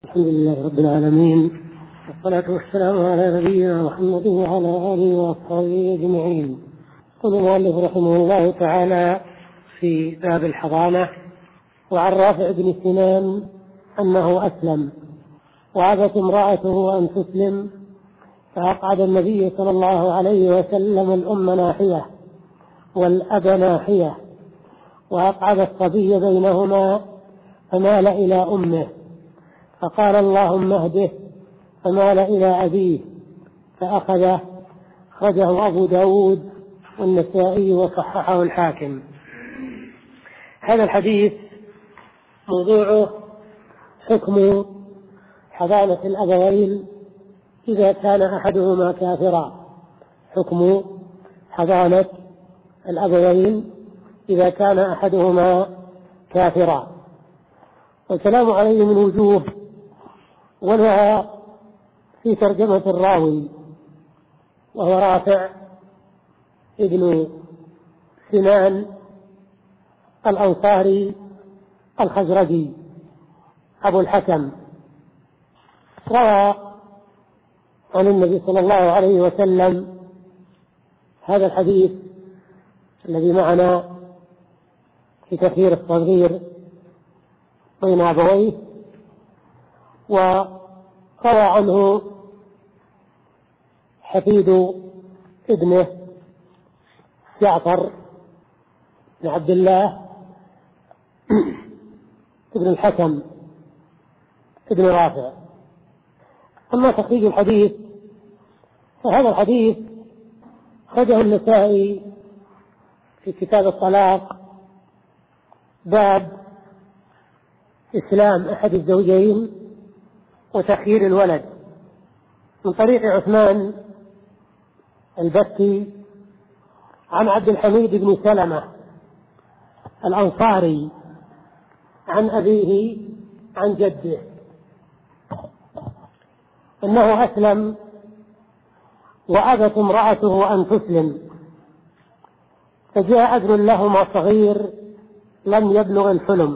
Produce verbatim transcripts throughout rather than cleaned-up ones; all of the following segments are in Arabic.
الحمد لله رب العالمين، والصلاة والسلام على نبينا محمد وعلى آله وأصحابه أجمعين. قال المؤلف رحمه الله تعالى في باب الحضانة: وعن رافع بن سنان أنه أسلم وأبت امرأته أن تسلم، فأقعد النبي صلى الله عليه وسلم الأم ناحية والأب ناحية، وأقعد الصبي بينهما فمال إلى أمه، فقال اللهم اهده، فمال إلى أبيه فأخذه. أخرجه أبو داود والنسائي وصححه الحاكم. هذا الحديث موضوعه حكم حضانة الأبوين إذا كان أحدهما كافرا. حكم حضانة الأبوين إذا كان أحدهما كافرا، والكلام عليه من وجوه، ولها في ترجمة الراوي وهو رافع ابن سنان الأنصاري الخزرجي أبو الحكم، روى عن النبي صلى الله عليه وسلم هذا الحديث الذي معنا في تخيير الصغير بين أبويه، وروى عنه حفيد ابنه جعفر بن عبد الله ابن الحكم ابن رافع. أما تخريج الحديث فهذا الحديث خرجه النسائي في كتاب الطلاق، باب إسلام أحد الزوجين وتخيير الولد، من طريق عثمان البكي عن عبد الحميد بن سلمة الأنصاري عن أبيه عن جده أنه أسلم وأبت امرأته أن تسلم، فجاء ابن لهما صغير لم يبلغ الحلم،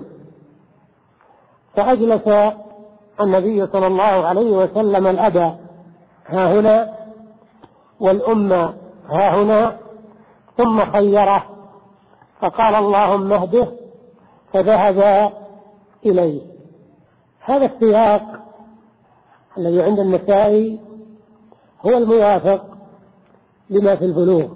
فأجلس النبي صلى الله عليه وسلم الأب ها هنا والأم ها هنا، ثم خيره فقال اللهم اهده، فذهب إليه. هذا السياق الذي عند النسائي هو الموافق لما في البلوغ،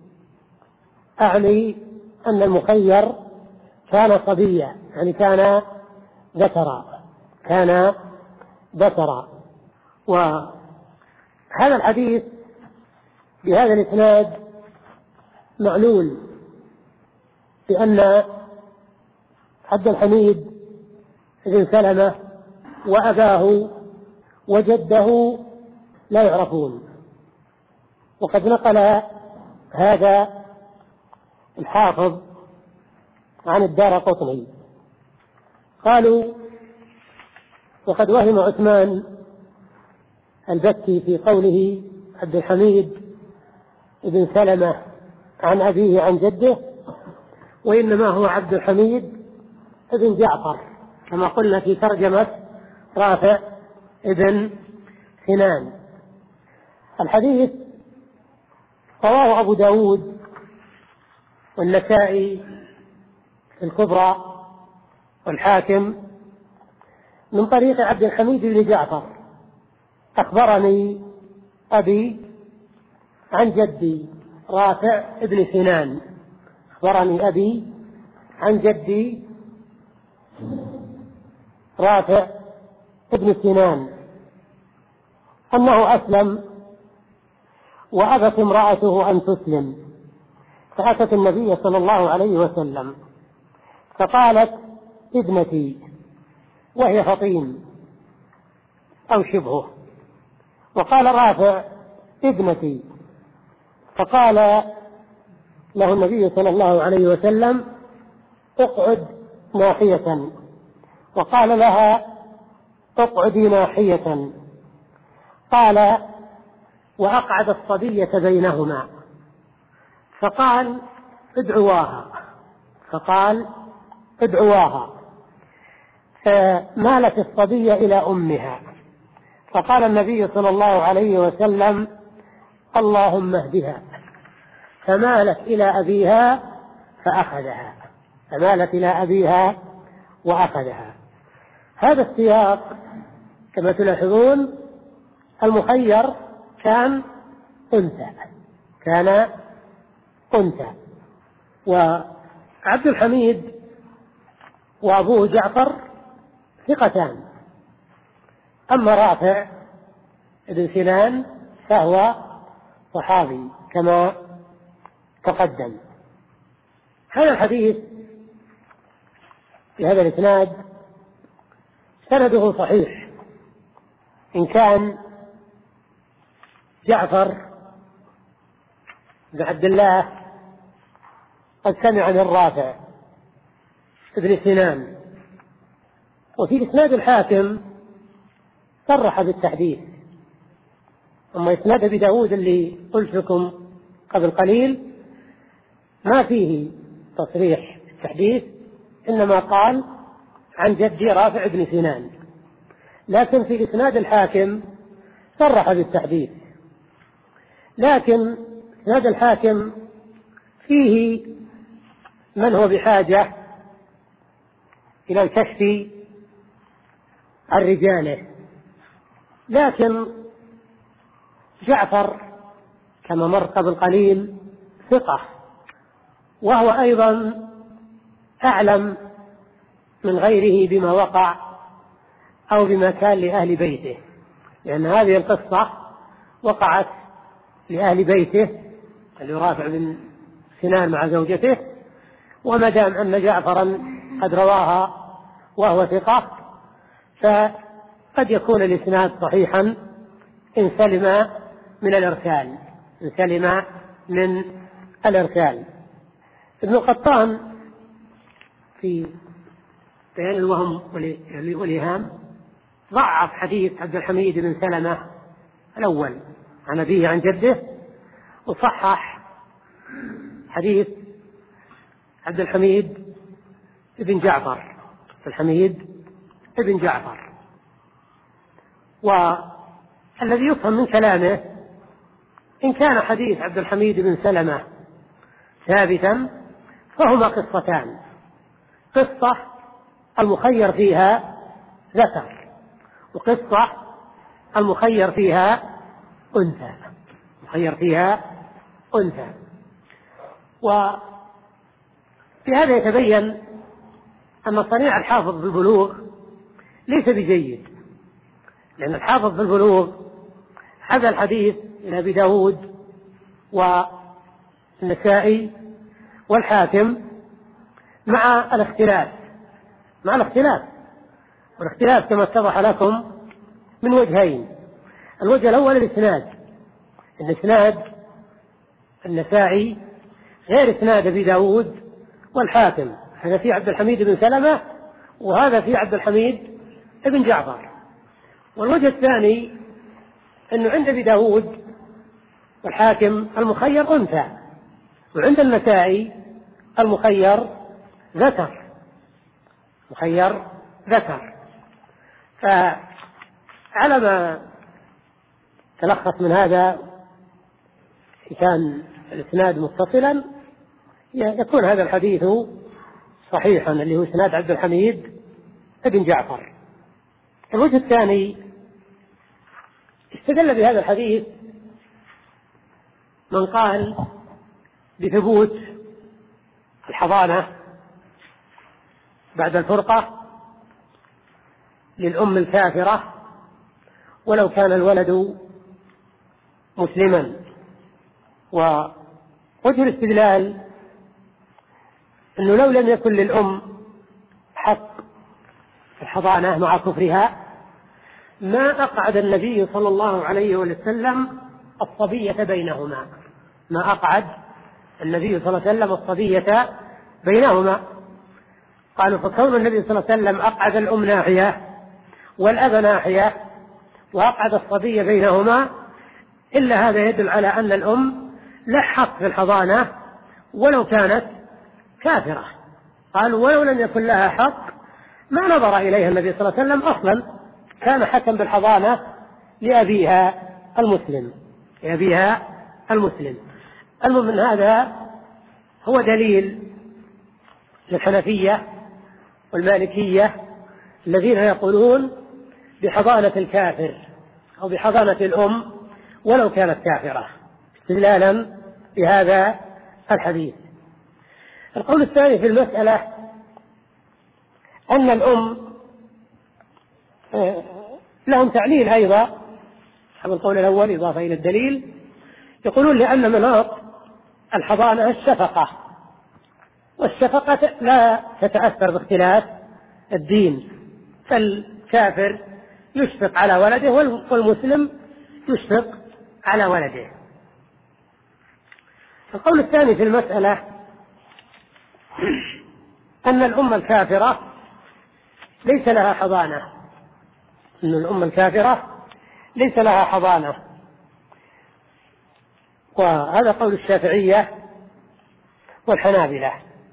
أعني أن المخير كان صبيا، يعني كان ذكرا كان ذكرا. وهذا الحديث بهذا الإسناد معلول، بأن عبد الحميد بن سلمة وأباه وجده لا يعرفون، وقد نقل هذا الحافظ عن الدارقطني. قالوا وقد وهم عثمان البكي في قوله عبد الحميد بن سلمة عن أبيه عن جده، وإنما هو عبد الحميد بن جعفر كما قلنا في ترجمة رافع ابن سنان. الحديث رواه أبو داود والنسائي في الكبرى والحاكم من طريق عبد الحميد بن جعفر: أخبرني أبي عن جدي رافع ابن سنان، أخبرني أبي عن جدي رافع ابن سنان أنه أسلم وأبت امرأته أن تسلم، فأتت النبي صلى الله عليه وسلم فقالت ابنتي، وهي فطيم أو شبهه، وقال رافع ابنتي، فقال له النبي صلى الله عليه وسلم اقعد ناحية، وقال لها اقعدي ناحية. قال وأقعد الصبية بينهما، فقال ادعواها فقال ادعواها مالت الصبية إلى أمها، فقال النبي صلى الله عليه وسلم: اللهم اهدها، فمالت إلى أبيها فأخذها، فمالت إلى أبيها وأخذها. هذا السياق كما تلاحظون المخير كان أنثى، كان أنثى. وعبد الحميد وأبوه جعفر ثقتان، أما رافع بن سنان فهو صحابي كما تقدم. هذا الحديث في هذا الإسناد سنده صحيح، إن كان جعفر بن عبد الله قد سمع من رافع بن سنان، وفي إسناد الحاكم صرح بالتحديث. أما إسناد أبي داود اللي قلت لكم قبل قليل ما فيه تصريح بالتحديث، إنما قال عن جدي رافع بن سنان، لكن في إسناد الحاكم صرح بالتحديث. لكن إسناد الحاكم فيه من هو بحاجة إلى الكشف عن رجاله، لكن جعفر كما مر قبل قليل ثقة، وهو أيضا أعلم من غيره بما وقع أو بما كان لأهل بيته، لأن هذه القصة وقعت لأهل بيته اللي رافع بن سنان مع زوجته، وما دام أن جعفرا قد رواها وهو ثقة فقد يكون الإسناد صحيحا إن سلم من الإرسال، إن سلم من الإرسال. ابن قطان في بيان الوهم والإيهام ضعف حديث عبد الحميد بن سلمة الأول عن أبيه عن جده، وصحح حديث عبد الحميد بن جعفر، عبد الحميد بن جعفر. والذي يفهم من كلامه إن كان حديث عبد الحميد بن سلمة ثابتا فهما قصتان: قصة المخير فيها ذكر، وقصة المخير فيها أنثى، مخير فيها أنثى. وفي هذا يتبين أن صنيع الحافظ بالبلوغ ليس بجيد، لأن الحافظ بالبلوغ حذا الحديث إلى أبي داود والنسائي والحاكم مع الاختلاف مع الاختلاف والاختلاف كما اتضح لكم من وجهين: الوجه الأول الإسناد، الإسناد النسائي غير إسناد أبي داود والحاكم، هذا في عبد الحميد بن سلمة وهذا في عبد الحميد بن جعفر. والوجه الثاني أنه عند أبي داود والحاكم المخير أنثى، وعند النسائي المخير ذكر، مخير ذكر. فعلى ما تلخص من هذا إذا كان الإسناد متصلا يكون هذا الحديث صحيحا، اللي هو إسناد عبد الحميد بن جعفر. الوجه الثاني استدل بهذا الحديث من قال بثبوت الحضانة بعد الفرقة للأم الكافرة ولو كان الولد مسلما. ووجه الاستدلال أنه لو لم يكن للأم حق الحضانة مع كفرها ما أقعد النبي صلى الله عليه وسلم الصبية بينهما، ما أقعد النبي صلى الله عليه وسلم الصبية بينهما. قالوا فكون النبي صلى الله عليه وسلم أقعد الأم ناحية والأب ناحية وأقعد الصبية بينهما، إلا هذا يدل على أن الأم لا حق في الحضانة ولو كانت كافرة. قالوا ولو لم يكن لها حق ما نظر إليها النبي صلى الله عليه وسلم أصلا، كان حكم بالحضانة لأبيها المسلم لأبيها المسلم. المهم من هذا هو دليل للحنفية والمالكية الذين يقولون بحضانة الكافر أو بحضانة الأم ولو كانت كافرة، استدلالا بهذا الحديث. القول الثاني في المسألة أن الأم لهم تعليل أيضا، القول الأول إضافة إلى الدليل، يقولون لأن مناط الحضانة الشفقة، والشفقة لا تتأثر باختلاف الدين، فالكافر يشفق على ولده والمسلم يشفق على ولده. القول الثاني في المسألة أن الأم الكافرة ليس لها حضانة، أن الأم الكافرة ليس لها حضانة، وهذا قول الشافعية والحنابلة.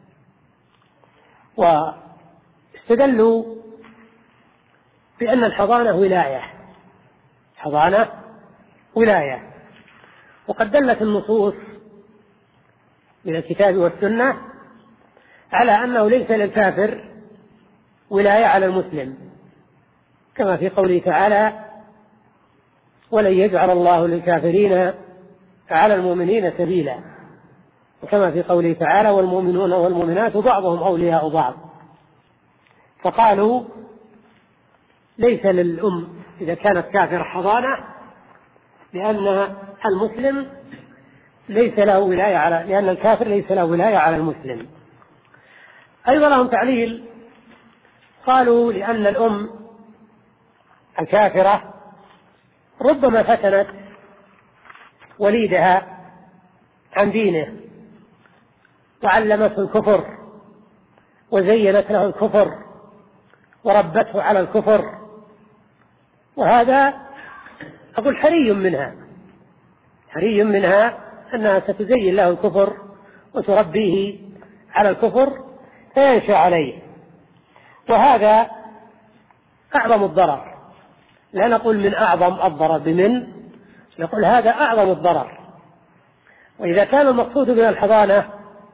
واستدلوا بأن الحضانة ولاية، حضانة ولاية، وقد دلت النصوص من الكتاب والسنة على أنه ليس للكافر ولاية على المسلم، كما في قوله تعالى: ولن يجعل الله للكافرين على المؤمنين سبيلا، وكما في قوله تعالى: والمؤمنون والمؤمنات بعضهم أولياء بعض. فقالوا ليس للأم إذا كانت كافرة حضانة، لأن المسلم ليس له ولاية على لأن الكافر ليس له ولاية على المسلم. أيضا لهم تعليل، قالوا لأن الأم الكافرة ربما فتنت وليدها عن دينه وعلمته الكفر وزينت له الكفر وربته على الكفر، وهذا أقول حري منها حري منها أنها ستزين له الكفر وتربيه على الكفر فينشأ عليه، وهذا أعظم الضرر. لا نقول من أعظم الضرر بمن، نقول هذا أعظم الضرر. وإذا كان المقصود من الحضانة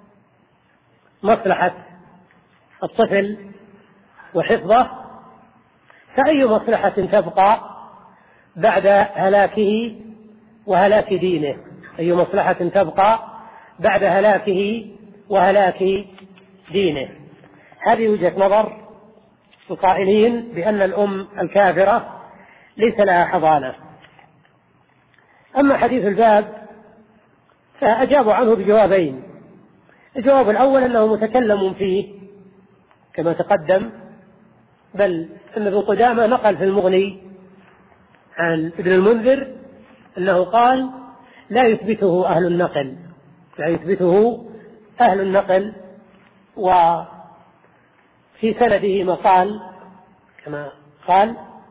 مصلحة الطفل وحفظه، فأي مصلحة تبقى بعد هلاكه وهلاك دينه؟ أي مصلحة تبقى بعد هلاكه وهلاك دينه؟ هذه وجهة نظر القائلين بأن الأم الكافرة ليس لها حضانة. أما حديث الباب فأجابوا عنه بجوابين. الجواب الأول أنه متكلم فيه كما تقدم، بل أن ابن قدامة نقل في المغني عن ابن المنذر أنه قال: لا يثبته أهل النقل لا يثبته أهل النقل وفي سنده مقال كما قال،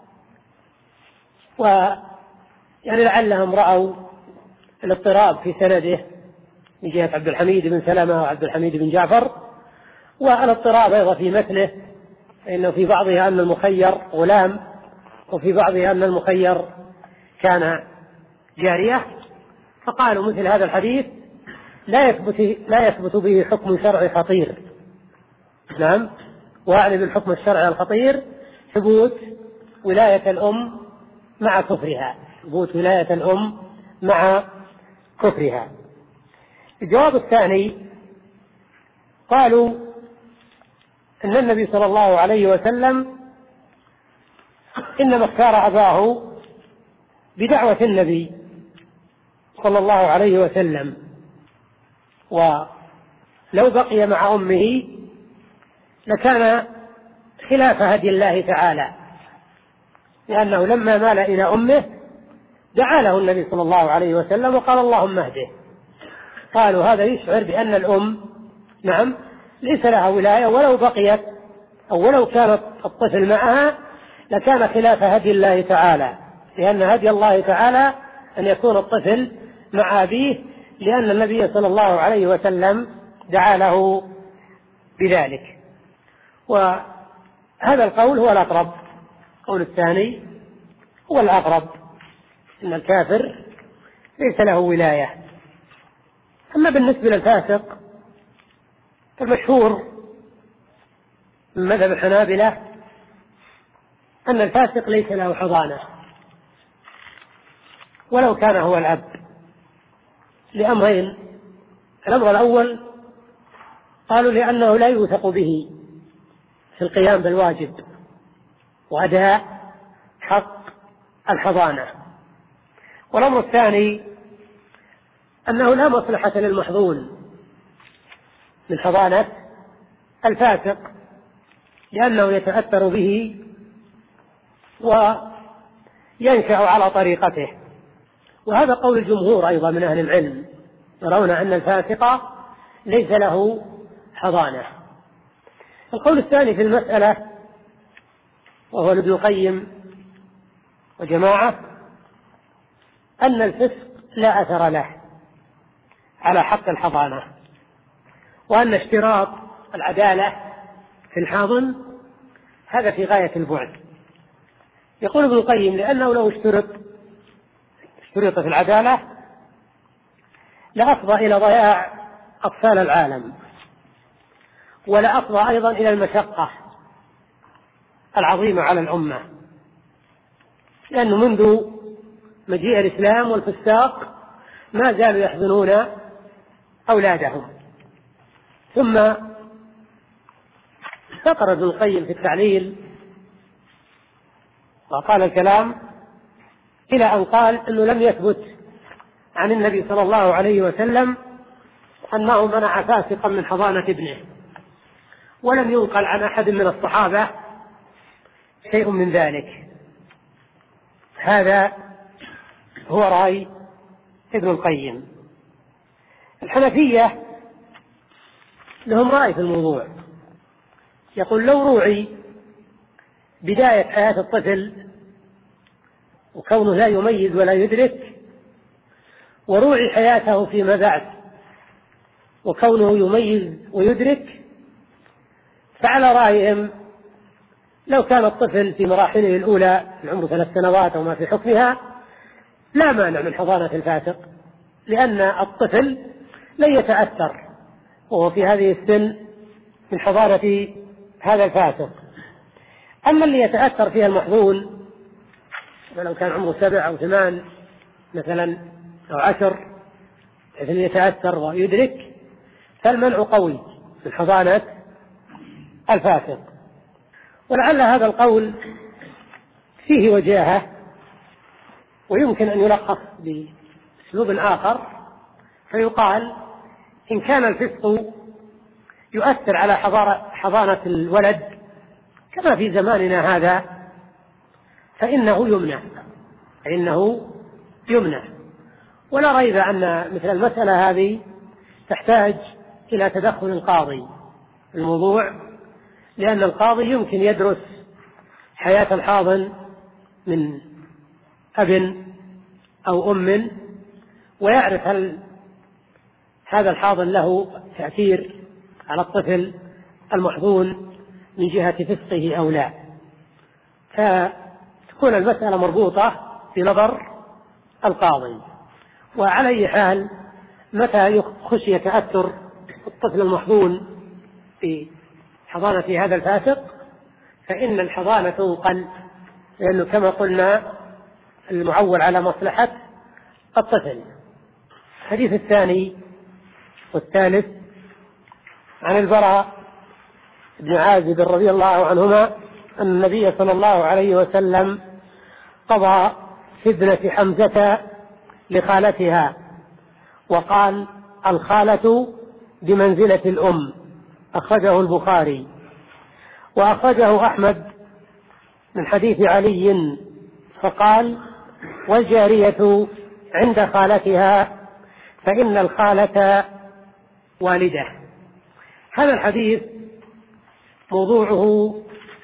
ويعني لعلهم رأوا الاضطراب في سنده من جهة عبد الحميد بن سلمة وعبد الحميد بن جعفر، والاضطراب أيضا في متنه، فإنه في بعضها أن المخير غلام وفي بعضها أن المخير كان جارية، فقالوا مثل هذا الحديث لا يثبت لا يثبت به حكم شرعي خطير. نعم، وأعني بالحكم الشرعي الخطير ثبوت ولاية الأم مع كفرها ثبوت ولاية الأم مع كفرها. الجواب الثاني قالوا أن النبي صلى الله عليه وسلم إنما اختار أباه بدعوة النبي صلى الله عليه وسلم، ولو بقي مع أمه لكان خلاف هدي الله تعالى، لأنه لما مال إلى أمه دعا له النبي صلى الله عليه وسلم وقال: اللهم اهده. قالوا هذا يشعر بأن الأم نعم ليس لها ولاية، ولو بقيت أو ولو كانت الطفل معها لكان خلاف هدي الله تعالى، لأن هدي الله تعالى أن يكون الطفل مع أبيه، لأن النبي صلى الله عليه وسلم دعا له بذلك. هذا القول هو الأقرب. القول الثاني هو الأقرب، إن الكافر ليس له ولاية. أما بالنسبة للفاسق المشهور من مذهب الحنابلة أن الفاسق ليس له حضانة ولو كان هو الأب، لأمرين. الأمر الأول قالوا لأنه لا يوثق به في القيام بالواجب وأداء حق الحضانة. والأمر الثاني أنه لا مصلحة للمحظون من حضانة الفاسق، لأنه يتأثر به وينشأ على طريقته. وهذا قول الجمهور أيضا من أهل العلم، يرون أن الفاسق ليس له حضانة. القول الثاني في المسألة وهو ابن القيم وجماعة أن الفسق لا أثر له على حق الحضانة، وأن اشتراط العدالة في الحاضن هذا في غاية البعد. يقول ابن القيم لأنه لو اشترط اشترط في العدالة لأفضى إلى ضياع أطفال العالم، ولأفضى أيضا إلى المشقة العظيمة على الأمة، لأنه منذ مجيء الإسلام والفساق ما زالوا يحضنون أولادهم. ثم فقر ابن القيم في التعليل وقال الكلام إلى أن قال أنه لم يثبت عن النبي صلى الله عليه وسلم أنه منع فاسقا من حضانة ابنه، ولم ينقل عن أحد من الصحابة شيء من ذلك. هذا هو رأي ابن القيم. الحنفية لهم رأي في الموضوع، يقول لو روعي بداية حياة الطفل وكونه لا يميز ولا يدرك، وروعي حياته فيما بعد وكونه يميز ويدرك، فعلى رأيهم لو كان الطفل في مراحله الأولى في عمر ثلاث سنوات وما في حكمها لا مانع من حضانة الفاسق، لأن الطفل لن يتأثر وهو في هذه السن من حضانة هذا الفاسق. أما اللي يتأثر فيها المحظون ولو كان عمره سبع أو ثمان مثلا أو عشر اللي يتأثر ويدرك، فالمنع قوي من حضانة الفاسق. ولعل هذا القول فيه وجاهة، ويمكن أن يلخص بأسلوب آخر فيقال إن كان الفسق يؤثر على حضانة الولد كما في زماننا هذا فإنه يمنع فإنه يمنع ولا ريب أن مثل المسألة هذه تحتاج إلى تدخل القاضي في الموضوع، لأن القاضي يمكن يدرس حياة الحاضن من أب أو أم ويعرف هل هذا الحاضن له تأثير على الطفل المحظون من جهة فسقه أو لا، فتكون المسألة مربوطة بنظر القاضي. وعلى أي حال متى خشي تأثر الطفل المحظون في حضانة هذا الفاسق فإن الحضانة تنقل، لأنه كما قلنا المعول على مصلحة الطفل. الحديث الثاني والثالث عن البراء بن عازب رضي الله عنهما أن النبي صلى الله عليه وسلم قضى في ابنة حمزة لخالتها وقال الخالة بمنزلة الأم، أخرجه البخاري. وأخرجه أحمد من حديث علي فقال والجارية عند خالتها فإن الخالة والدة. هذا الحديث موضوعه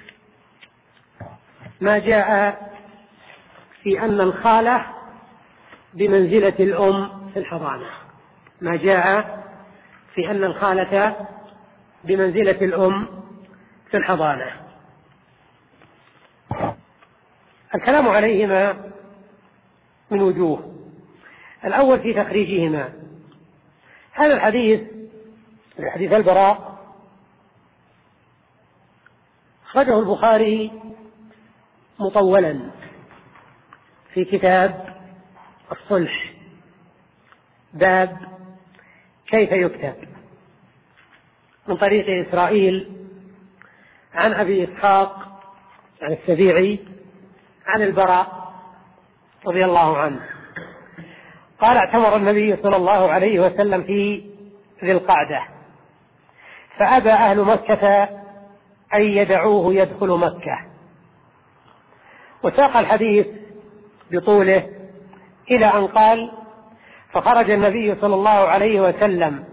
ما جاء في أن الخالة بمنزلة الأم في الحضانة، ما جاء في أن الخالة بمنزلة الأم في الحضانة. الكلام عليهما من وجوه. الأول في تخريجهما. هذا الحديث حديث البراء أخرجه البخاري مطولا في كتاب الصلح، باب كيف يكتب، من طريق إسرائيل عن أبي إسحاق عن السبيعي عن البراء رضي الله عنه قال: اعتمر النبي صلى الله عليه وسلم في ذي القعدة، فأبى أهل مكة أن يدعوه يدخل مكة. وساق الحديث بطوله إلى أن قال: فخرج النبي صلى الله عليه وسلم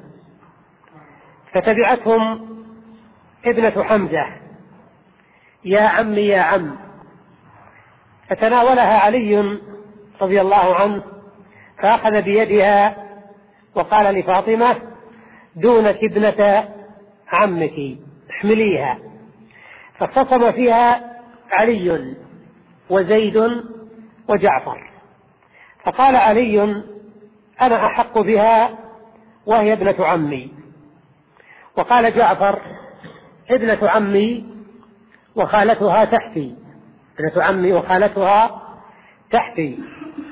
فتبعتهم ابنة حمزة: يا عم يا عم، فتناولها علي رضي الله عنه فأخذ بيدها وقال لفاطمة: دونك ابنة عمك، احمليها. فاختصم فيها علي وزيد وجعفر، فقال علي: أنا أحق بها وهي ابنة عمي. وقال جعفر: ابنة عمي وخالتها تحتي، ابنة عمي وخالتها تحتي.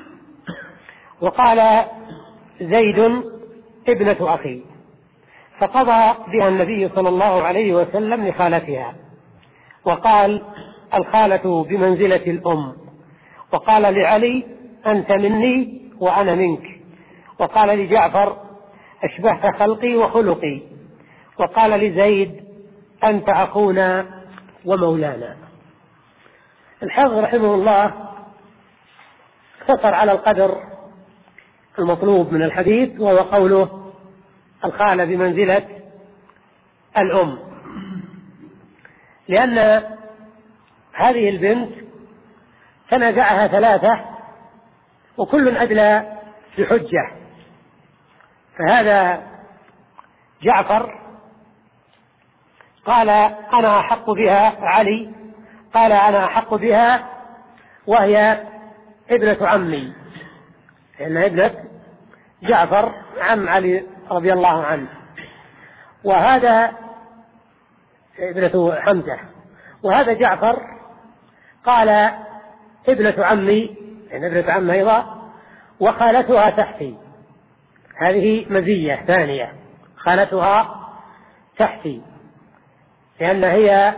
وقال زيد: ابنة أخي. فقضى بها النبي صلى الله عليه وسلم لخالتها، وقال: الخالة بمنزلة الأم. وقال لعلي: أنت مني وأنا منك. وقال لجعفر: أشبهت خلقي وخلقي. وقال لزيد: أنت أخونا ومولانا. الحافظ رحمه الله اقتصر على القدر المطلوب من الحديث، وهو قوله: الخالة بمنزلة الأم، لأن هذه البنت تنازعها ثلاثة وكل أدلى بحجة. فهذا جعفر قال: أنا أحق بها. علي قال: أنا أحق بها وهي ابنة عمي، لأن ابنة جعفر عم علي رضي الله عنه، وهذا ابنة حمزة. وهذا جعفر قال: ابنة عمي، يعني ابنة عم أيضا، وخالتها تحتي. هذه مزية ثانية، خالتها تحتي، لأن هي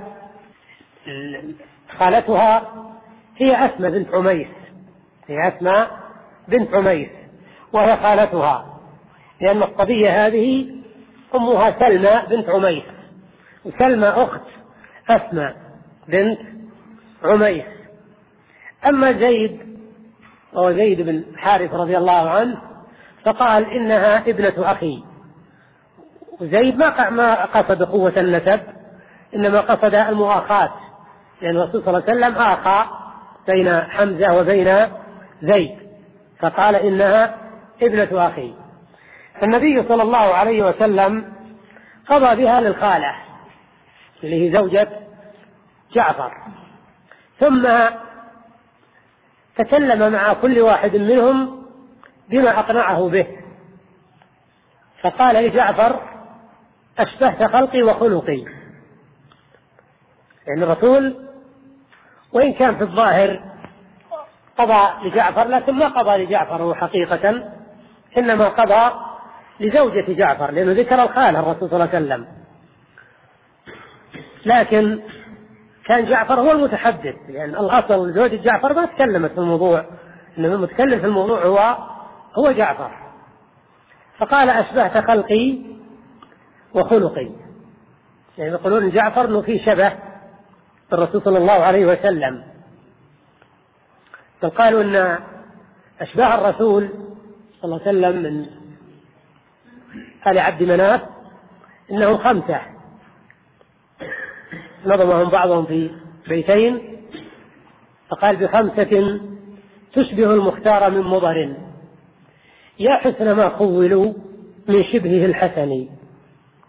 خالتها هي أسماء بنت عميس، هي أسماء بنت عميس وهي خالتها، لأن الصبية هذه أمها سلمى بنت عميس، وسلمى أخت أسماء بنت عميس. أما زيد وهو زيد بن حارث رضي الله عنه فقال: إنها ابنة أخي. وزيد ما قصد قوة النسب، إنما قصد المؤاخاة، لأن الرسول صلى الله عليه وسلم آخى بين حمزة وبين زيد، فقال: إنها ابنة أخي. فالنبي صلى الله عليه وسلم قضى بها للخالة اللي هي زوجة جعفر، ثم تكلم مع كل واحد منهم بما أقنعه به، فقال لجعفر: أشبهت خلقي وخلقي. لأن الرسول وإن كان في الظاهر قضى لجعفر، لكن ما قضى لجعفر هو حقيقة، إنما قضى لزوجة جعفر، لأنه ذكر الخالة الرسول صلى الله عليه وسلم، لكن كان جعفر هو المتحدث، لأن يعني الأصل زوجة جعفر ما تكلمت في الموضوع، إنما المتكلم في الموضوع هو هو جعفر. فقال: أشبهت خلقي وخلقي، يعني يقولون جعفر أنه في شبه الرسول صلى الله عليه وسلم. بل قالوا أن أشباه الرسول صلى الله عليه وسلم من آل عبد مناف إنهم خمسة، نظمهم بعضهم في بيتين، فقال: بخمسة تشبه المختار من مضر، يا حسن ما خولوا من شبهه الحسن،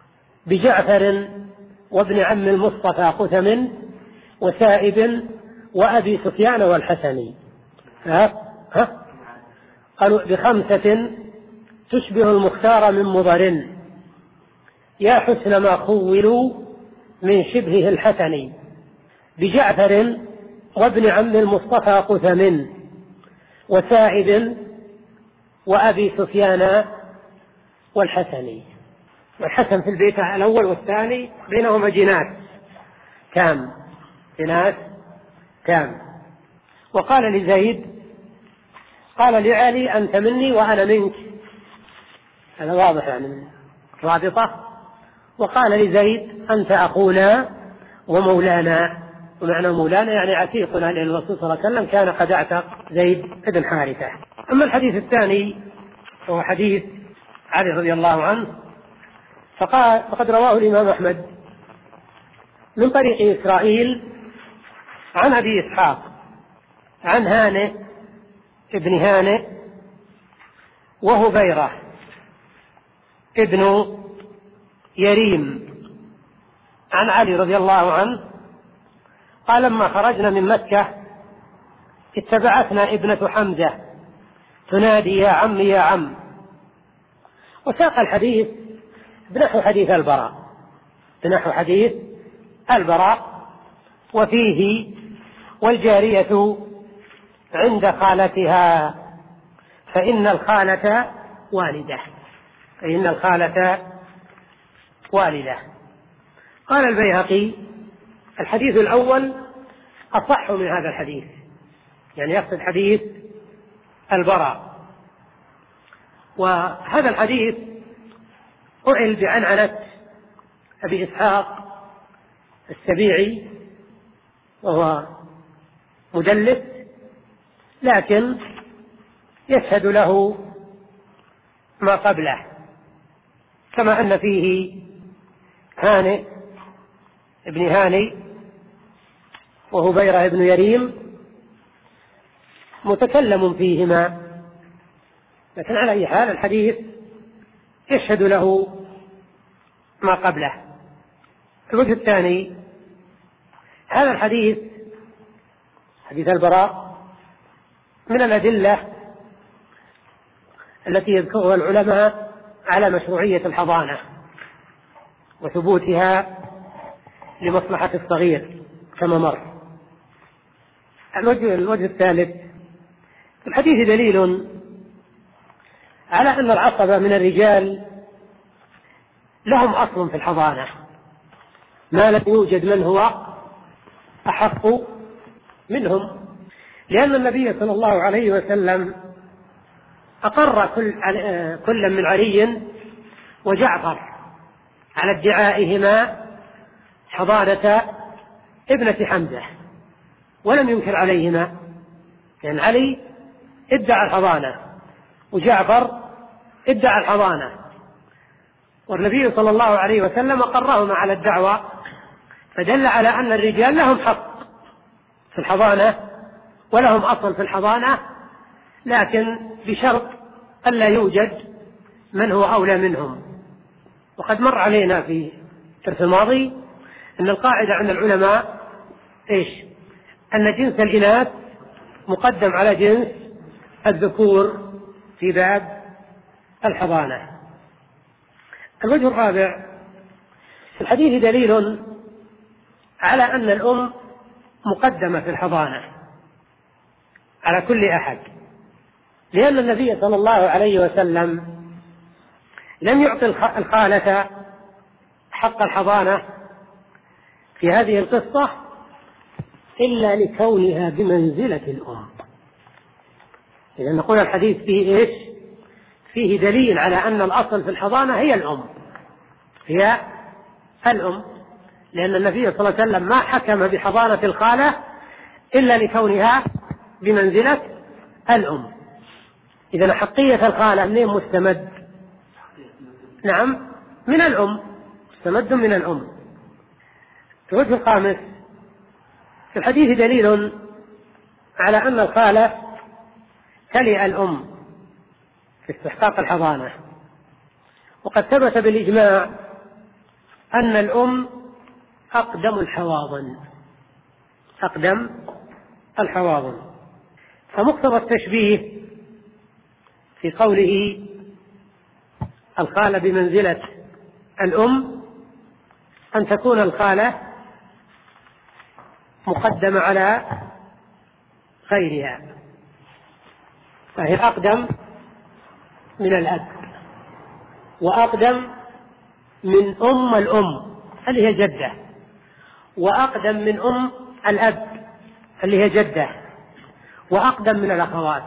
بجعفر وابن عم المصطفى قثم، وسائب وأبي سفيان والحسني. ها؟ ها؟ قالوا بخمسة تشبه المختار من مضر، يا حسن ما خولوا من شبهه الحسن، بجعفر وابن عم المصطفى قثم، وسائب وأبي سفيان والحسني. والحسن في البيت الأول والثاني بينهما جنات تام، جنات تام. وقال لزيد قال لعلي أنت مني وأنا منك، هذا واضح يعني من رابطة. وقال لزيد أنت أخونا ومولانا، ومعنى مولانا يعني عتيقنا، لأن الرسول صلى الله عليه وسلم كان قد اعتق زيد بن حارثة. أما الحديث الثاني وهو حديث علي رضي الله عنه فقال فقد رواه الإمام أحمد من طريق إسرائيل عن أبي إسحاق عن هانئ ابن هانئ وهبيرة ابن يريم عن علي رضي الله عنه قال لما خرجنا من مكة اتبعتنا ابنة حمزة تنادي يا عم يا عم. وساق الحديث بنحو حديث البراء بنحو حديث البراء وفيه والجارية عند خالتها فإن الخالة والدة فإن الخالة والدة. قال البيهقي الحديث الأول أصح من هذا الحديث، يعني يقصد حديث البراء. وهذا الحديث أعل بعنعنة أبي إسحاق السبيعي وهو مدلس، لكن يشهد له ما قبله، كما أن فيه هانئ ابن هاني وهبيرة ابن يريم متكلم فيهما، لكن على أي حال الحديث يشهد له ما قبله. الوجه الثاني هذا الحديث حديث البراء من الأدلة التي يذكرها العلماء على مشروعية الحضانة وثبوتها لمصلحة الصغير كما مر. الوجه, الوجه الثالث في الحديث دليل على أن العصبة من الرجال لهم أصل في الحضانة ما لم يوجد من هو أحق منهم، لأن النبي صلى الله عليه وسلم أقر كل, كل من علي وجعفر على ادعائهما حضانة ابنة حمزة ولم ينكر عليهما، لأن يعني علي ادعى الحضانة وجعفر ادعى الحضانة، والنبي صلى الله عليه وسلم أقرهما على الدعوة، فدل على أن الرجال لهم حق في الحضانة ولهم أصل في الحضانة، لكن بشرط ألا يوجد من هو أولى منهم. وقد مر علينا في الدرس الماضي أن القاعدة عند العلماء إيش؟ أن جنس الإناث مقدم على جنس الذكور في باب الحضانة. الوجه الرابع في الحديث دليل على أن الأم مقدمة في الحضانة على كل أحد، لأن النبي صلى الله عليه وسلم لم يعطي الخالة حق الحضانة في هذه القصة إلا لكونها بمنزلة الأم. إذا نقول الحديث فيه إيش؟ فيه دليل على أن الأصل في الحضانة هي الأم هي الأم، لأن النبي صلى الله عليه وسلم ما حكم بحضانة الخالة إلا لكونها بمنزلة الأم. إذا حقية الخالة منين مستمد؟ نعم من الأم، مستمد من الأم. الوجه الخامس في الحديث دليل على أن الخالة تلي الأم في استحقاق الحضانة، وقد ثبت بالإجماع أن الأم أقدم الحواضن أقدم الحواضن. فمقتضى التشبيه في قوله الخالة بمنزلة الأم أن تكون الخالة مقدمة على غيرها، فهي أقدم من الأب وأقدم من أم الأم اللي هي جدة، وأقدم من أم الأب اللي هي جدة، وأقدم من الأخوات.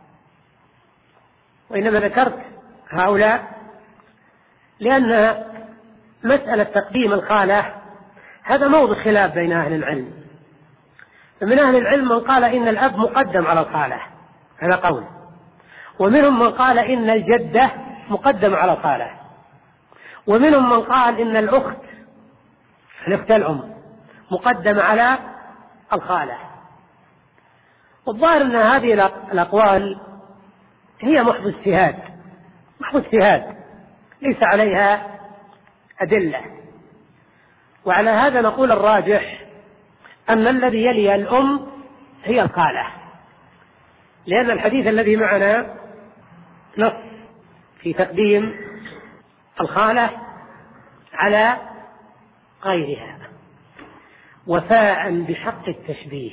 وإنما ذكرت هؤلاء لأن مسألة تقديم الخالة هذا موضع خلاف بين أهل العلم. فمن أهل العلم من قال إن الأب مقدم على الخالة، هذا قول، ومنهم من قال إن الجدة مقدم على الخالة، ومنهم من قال إن الأخت الأخت الأم مقدم على الخالة. والظاهر أن هذه الأقوال هي محض اجتهاد محض اجتهاد ليس عليها أدلة. وعلى هذا نقول الراجح أن الذي يلي الأم هي الخالة، لأن الحديث الذي معنا نص في تقديم الخالة على غيرها وفاء بحق التشبيه،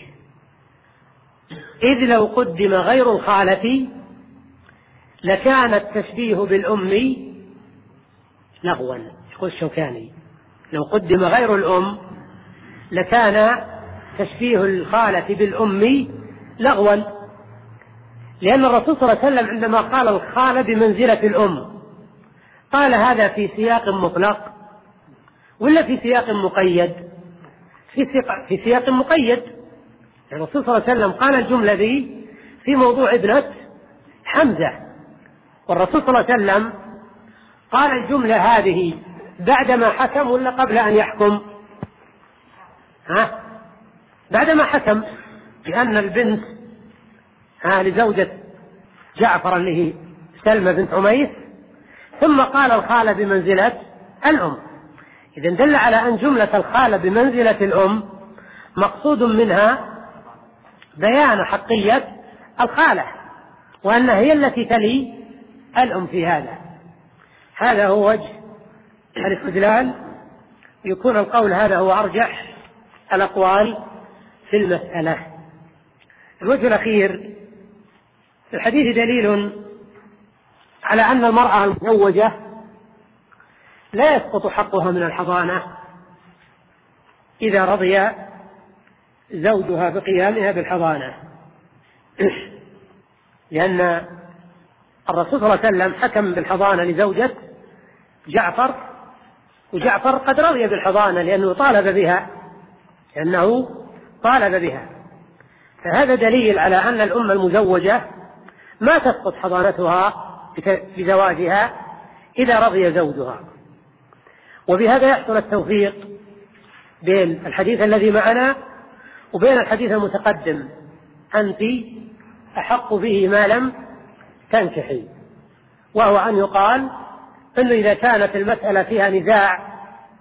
إذ لو قدم غير الخالة لكان التشبيه بالأم لغوا. يقول الشوكاني لو قدم غير الأم لكان تشبيه الخالة بالأم لغوا، لأن الرسول صلى الله عليه وسلم عندما قال الخالة بمنزلة الأم قال هذا في سياق مطلق ولا في سياق مقيد؟ في سياق مقيد. الرسول صلى الله عليه وسلم قال الجملة ذي في موضوع ابنة حمزة، والرسول صلى الله عليه وسلم قال الجملة هذه بعدما حكم ولا قبل أن يحكم؟ ها؟ بعدما حكم، لأن البنت ها لزوجة جعفر اللي هي سلمى بنت عميس، ثم قال الخالة بمنزلة الأم. إذن دل على أن جملة الخالة بمنزلة الأم مقصود منها بيان حقية الخالة، وأنها هي التي تلي الأم في هذا. هذا هو وجه الاستدلال، يكون القول هذا هو أرجح الأقوال في المسألة. الوجه الأخير في الحديث دليل على أن المرأة المزوجة لا يسقط حقها من الحضانة إذا رضي زوجها بقيامها بالحضانة، لأن الرسول صلى الله عليه وسلم حكم بالحضانة لزوجة جعفر، وجعفر قد رضي بالحضانة لأنه طالب بها لأنه طالب بها فهذا دليل على أن الأم المزوجة ما تسقط حضانتها بزواجها إذا رضي زوجها. وبهذا يحصل التوفيق بين الحديث الذي معنا وبين الحديث المتقدم أنت أحق به ما لم تنكحي، وهو أن يقال أنه إذا كانت المسألة فيها نزاع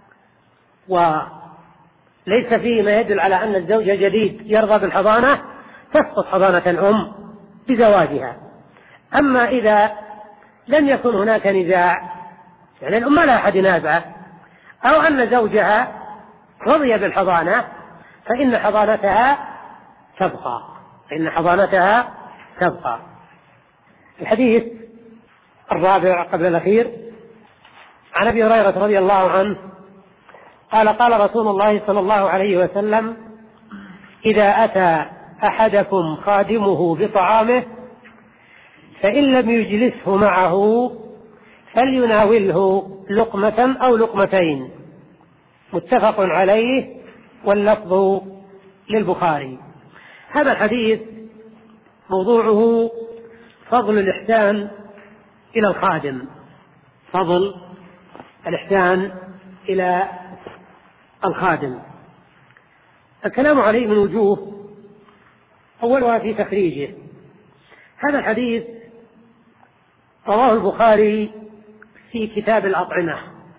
وليس فيه ما يدل على أن الزوج جديد يرضى بالحضانة تسقط حضانة الأم بزواجها. أما إذا لم يكن هناك نزاع، يعني الأم لا أحد ينازعه، أو أن زوجها رضي بالحضانة، فإن حضانتها تبقى فإن حضانتها تبقى. الحديث الرابع قبل الأخير عن أبي هريرة رضي الله عنه قال قال رسول الله صلى الله عليه وسلم إذا أتى أحدكم خادمه بطعامه فإن لم يجلسه معه فليناوله لقمة أو لقمتين، متفق عليه واللفظ للبخاري. هذا الحديث موضوعه فضل الإحسان إلى الخادم، فضل الإحسان إلى الخادم. الكلام عليه من وجوه، أولها في تخريجه. هذا الحديث رواه البخاري في كتاب الأطعمة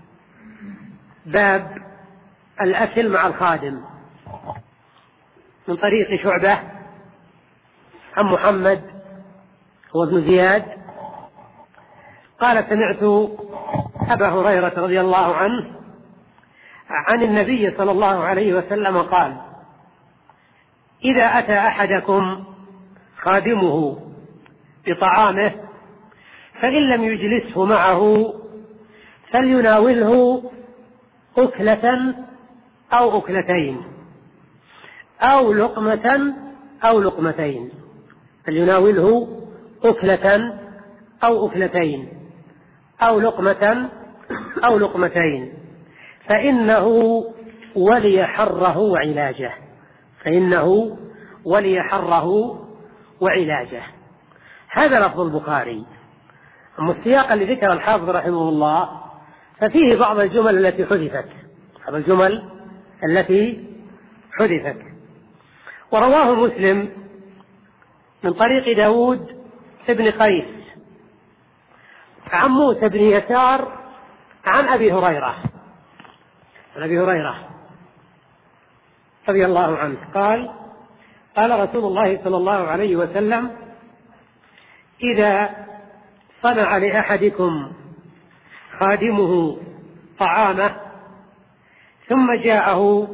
باب الأكل مع الخادم من طريق شعبة عن محمد هو ابن زياد قال سمعت أبا هريرة رضي الله عنه عن النبي صلى الله عليه وسلم قال: إذا أتى أحدكم خادمه بطعامه فإن لم يجلسه معه فليناوله أكلة أو أكلتين أو لقمة أو لقمتين فليناوله أكلة أو أكلتين أو لقمة أو لقمتين فإنه ولي حره وعلاجه فإنه ولي حره وعلاجه. هذا لفظ البخاري. أما السياق اللي ذكر الحافظ رحمه الله ففيه بعض الجمل التي حذفت بعض الجمل التي حذفت ورواه مسلم من طريق داود ابن قيس عن موسى بن يسار عن أبي هريرة عن أبي هريرة رضي الله عنه قال: قال رسول الله صلى الله عليه وسلم: إذا صنع لأحدكم خادمه طعامه ثم جاءه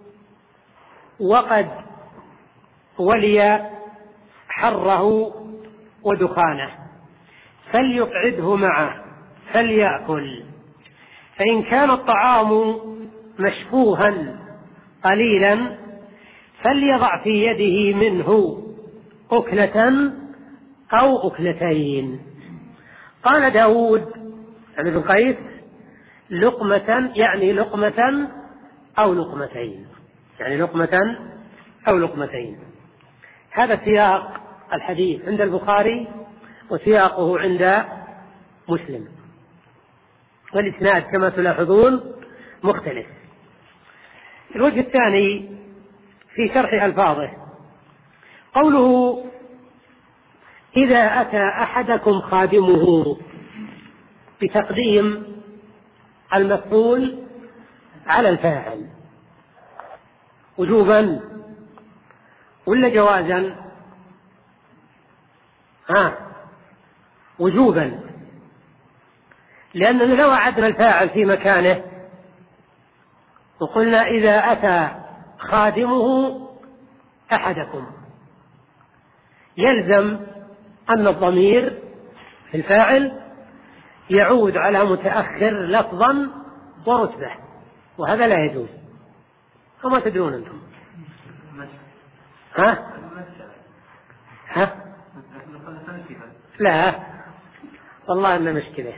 وقد ولي حره ودخانه فليقعده معه فليأكل، فإن كان الطعام مشبوها قليلا فليضع في يده منه أكلة أو أكلتين. قال داود عن ابن قيس: لقمة يعني لقمة أو لقمتين يعني لقمة أو لقمتين. هذا سياق الحديث عند البخاري وسياقه عند مسلم، والإسناد كما تلاحظون مختلف. الوجه الثاني في شرح ألفاظه قوله: إذا أتى أحدكم خادمه، بتقديم المفعول على الفاعل وجوبا ولا جوازا؟ ها وجوبا، لأننا لو أعدنا الفاعل في مكانه وقلنا إذا أتى خادمه أحدكم يلزم أن الضمير في الفاعل يعود على متأخر لفظا ورتبة، وهذا لا يجوز. وما تدرون أنتم؟ ها؟ ها؟ لا والله إنه مشكلة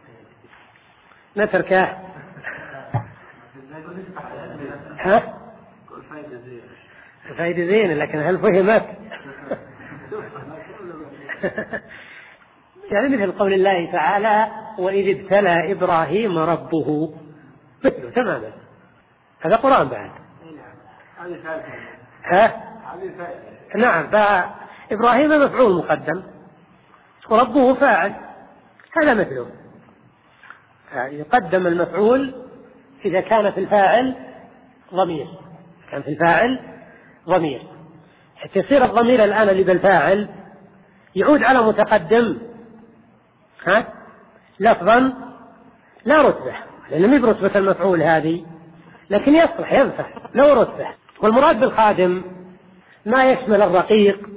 نتركه. ها؟ الفائدة زين لكن هل فهمت؟ يعني مثل قول الله تعالى: وإذ ابتلى إبراهيم ربه، مثله تماما. هذا قرآن بعد. ها؟ نعم، فإبراهيم مفعول مقدم وربه فاعل، هذا مثله. يقدم المفعول إذا كان في الفاعل ضمير كان في الفاعل ضمير حتى يصير الضمير الآن اللي بالفاعل يعود على متقدم ها لفظا لا رتبة، لأنه مي برتبة المفعول هذه، لكن يصلح ينفع لو رتبة. والمراد بالخادم ما يشمل الرقيق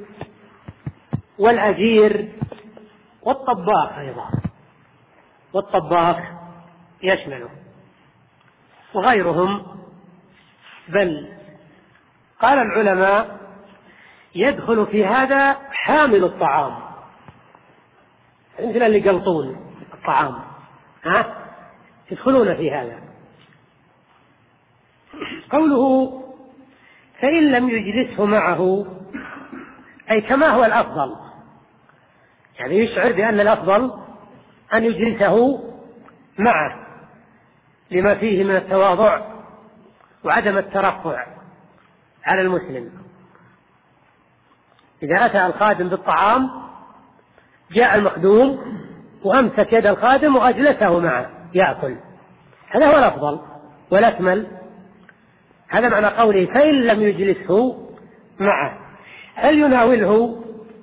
والأجير والطباخ أيضا، والطباخ يشمله وغيرهم. بل قال العلماء يدخل في هذا حامل الطعام، مثل اللي يقلطون الطعام ها يدخلون في هذا. قوله فإن لم يجلسه معه أي كما هو الأفضل، يعني يشعر بأن الأفضل أن يجلسه معه لما فيه من التواضع وعدم الترفع على المسلم. إذا أتى الخادم بالطعام جاء المخدوم وأمسك يد الخادم وأجلسه معه يأكل، هذا هو الأفضل والأكمل. هذا معنى قوله فإن لم يجلسه معه. هل يناوله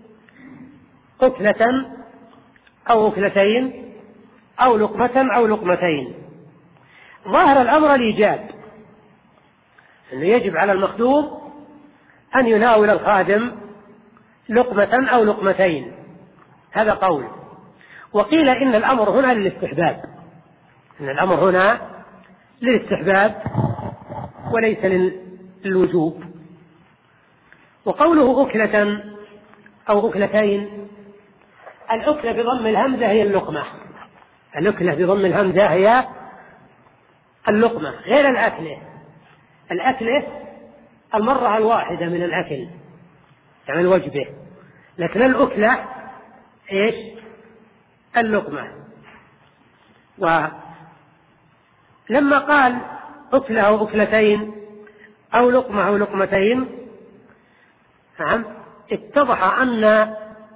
أكلة أو أكلتين أو لقمة أو لقمتين. ظاهر الأمر الإيجاب، أنه يجب على المخدوم أن يناول الخادم لقمة أو لقمتين، هذا قول. وقيل إن الأمر هنا للاستحباب، إن الأمر هنا للاستحباب وليس للوجوب. وقوله أكلة أو أكلتين، الأكلة بضم الهمزة هي اللقمة، الأكلة بضم الهمزة هي اللقمة، غير الأكلة. الأكلة المرة الواحدة من الأكل يعني الوجبة، لكن الأكلة إيش؟ اللقمة. ولما قال أكلة أو أكلتين أو لقمة أو لقمتين، نعم، اتضح أن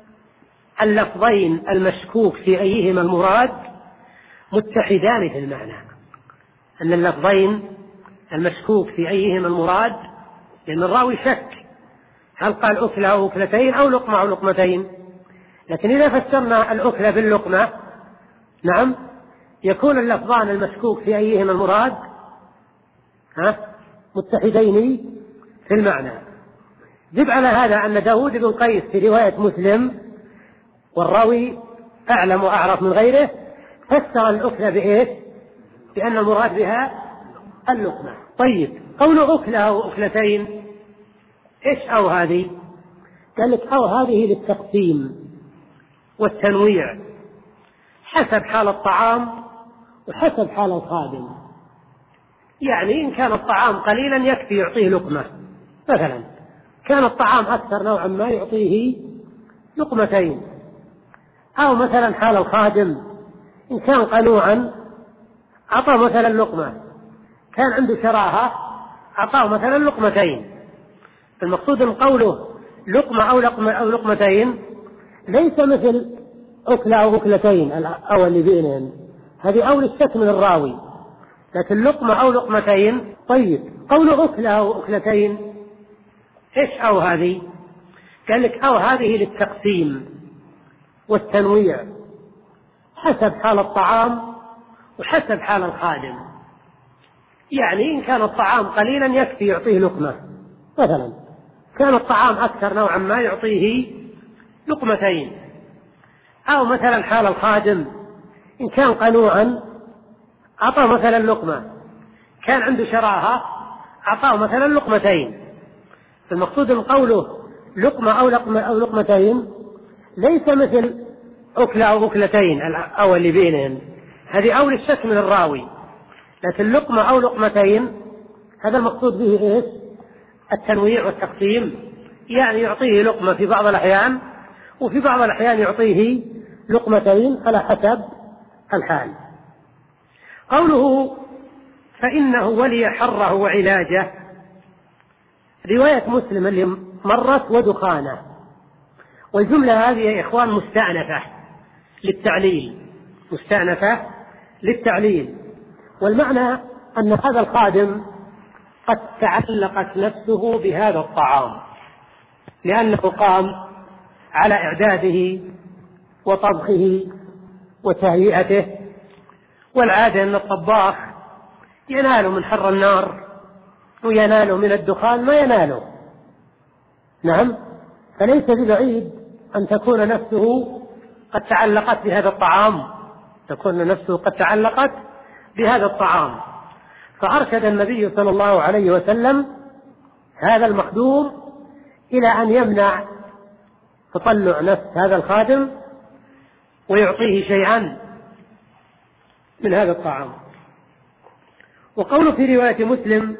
اللفظين المشكوك في أيهما المراد متحدان في المعنى، أن اللفظين المشكوك في أيهما المراد، لأن الراوي شك هل قال أكلة أو أكلتين أو لقمة أو لقمتين. لكن إذا فسرنا الأكلة باللقمة، نعم، يكون اللفظان المشكوك في أيهما المراد ها متحدين في المعنى. جب على هذا أن داود بن قيس في رواية مسلم، والراوي أعلم وأعرف من غيره، فسر الأكلة بإيش؟ بأن المراد بها اللقمة. طيب، قول أكلة أو أكلتين إيش أو هذه؟ قال لك أو هذه للتقسيم والتنويع حسب حال الطعام وحسب حال الخادم. يعني إن كان الطعام قليلا يكفي يعطيه لقمة مثلا، كان الطعام أكثر نوعا ما يعطيه لقمتين. أو مثلا حال الخادم، إن كان قنوعا أعطاه مثلا لقمة، كان عنده شراهة أعطاه مثلا لقمتين. المقصود من قوله لقمة أو لقمة أو لقمتين ليس مثل أكلة أو أكلتين أو اللي بينهم، هذه أول الشك من الراوي، لكن لقمة أو لقمتين. طيب، قول أكلة أو أكلتين إيش أو هذه؟ قال لك أو هذه للتقسيم والتنويع حسب حال الطعام وحسب حال الخادم. يعني إن كان الطعام قليلا يكفي يعطيه لقمة مثلا، كان الطعام أكثر نوعا ما يعطيه لقمتين. أو مثلا حال الخادم، إن كان قنوعا أعطاه مثلا لقمة، كان عنده شراهة أعطاه مثلا لقمتين. المقصود من قوله لقمة أو لقمة أو لقمتين ليس مثل أكلة أو أكلتين أو اللي بينهم، هذه أول الشك من الراوي، لكن لقمة أو لقمتين هذا المقصود به إيش؟ التنويع والتقسيم، يعني يعطيه لقمة في بعض الأحيان وفي بعض الأحيان يعطيه لقمتين على حسب الحال. قوله فإنه ولي حره وعلاجه، رواية مسلم اللي مرت ودخانه، والجملة هذه يا إخوان مستأنفة للتعليل، مستأنفة للتعليل. والمعنى أن هذا الخادم قد تعلقت نفسه بهذا الطعام لأنه قام على إعداده وطبخه وتهيئته، والعادة أن الطباخ ينال من حر النار وينال من الدخان ما يناله، نعم، فليس ببعيد أن تكون نفسه قد تعلقت بهذا الطعام، تكون نفسه قد تعلقت بهذا الطعام. فأرشد النبي صلى الله عليه وسلم هذا المخدوم إلى أن يمنع تطلع نفس هذا الخادم ويعطيه شيئا من هذا الطعام. وقوله في رواية مسلم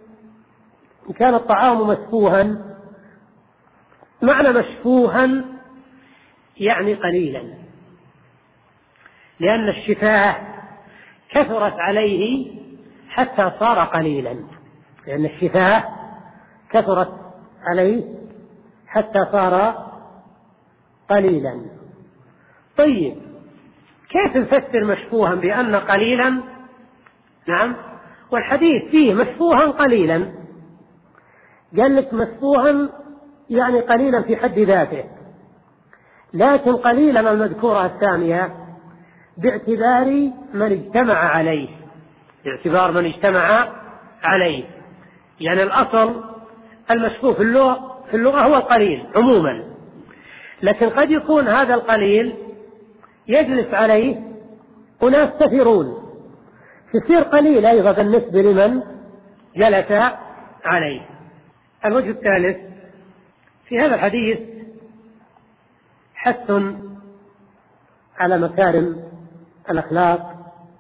إن كان الطعام مسفوها، معنى مسفوها يعني قليلا، لأن الشفاه كثرت عليه حتى صار قليلا، لأن الشفاه كثرت عليه حتى صار قليلا. طيب، كيف نفسر مشفوها بأن قليلا؟ نعم، والحديث فيه مشفوها قليلا، قال لك مشفوها يعني قليلا في حد ذاته، لكن قليلا المذكورة الثانية باعتبار من اجتمع عليه، باعتبار من اجتمع عليه، يعني الأصل المشهور في اللغة في اللغة هو القليل عموما، لكن قد يكون هذا القليل يجلس عليه أناس كثيرون، تصير قليل أيضا بالنسبة لمن جلس عليه. الوجه الثالث في هذا الحديث حث على مكارم الأخلاق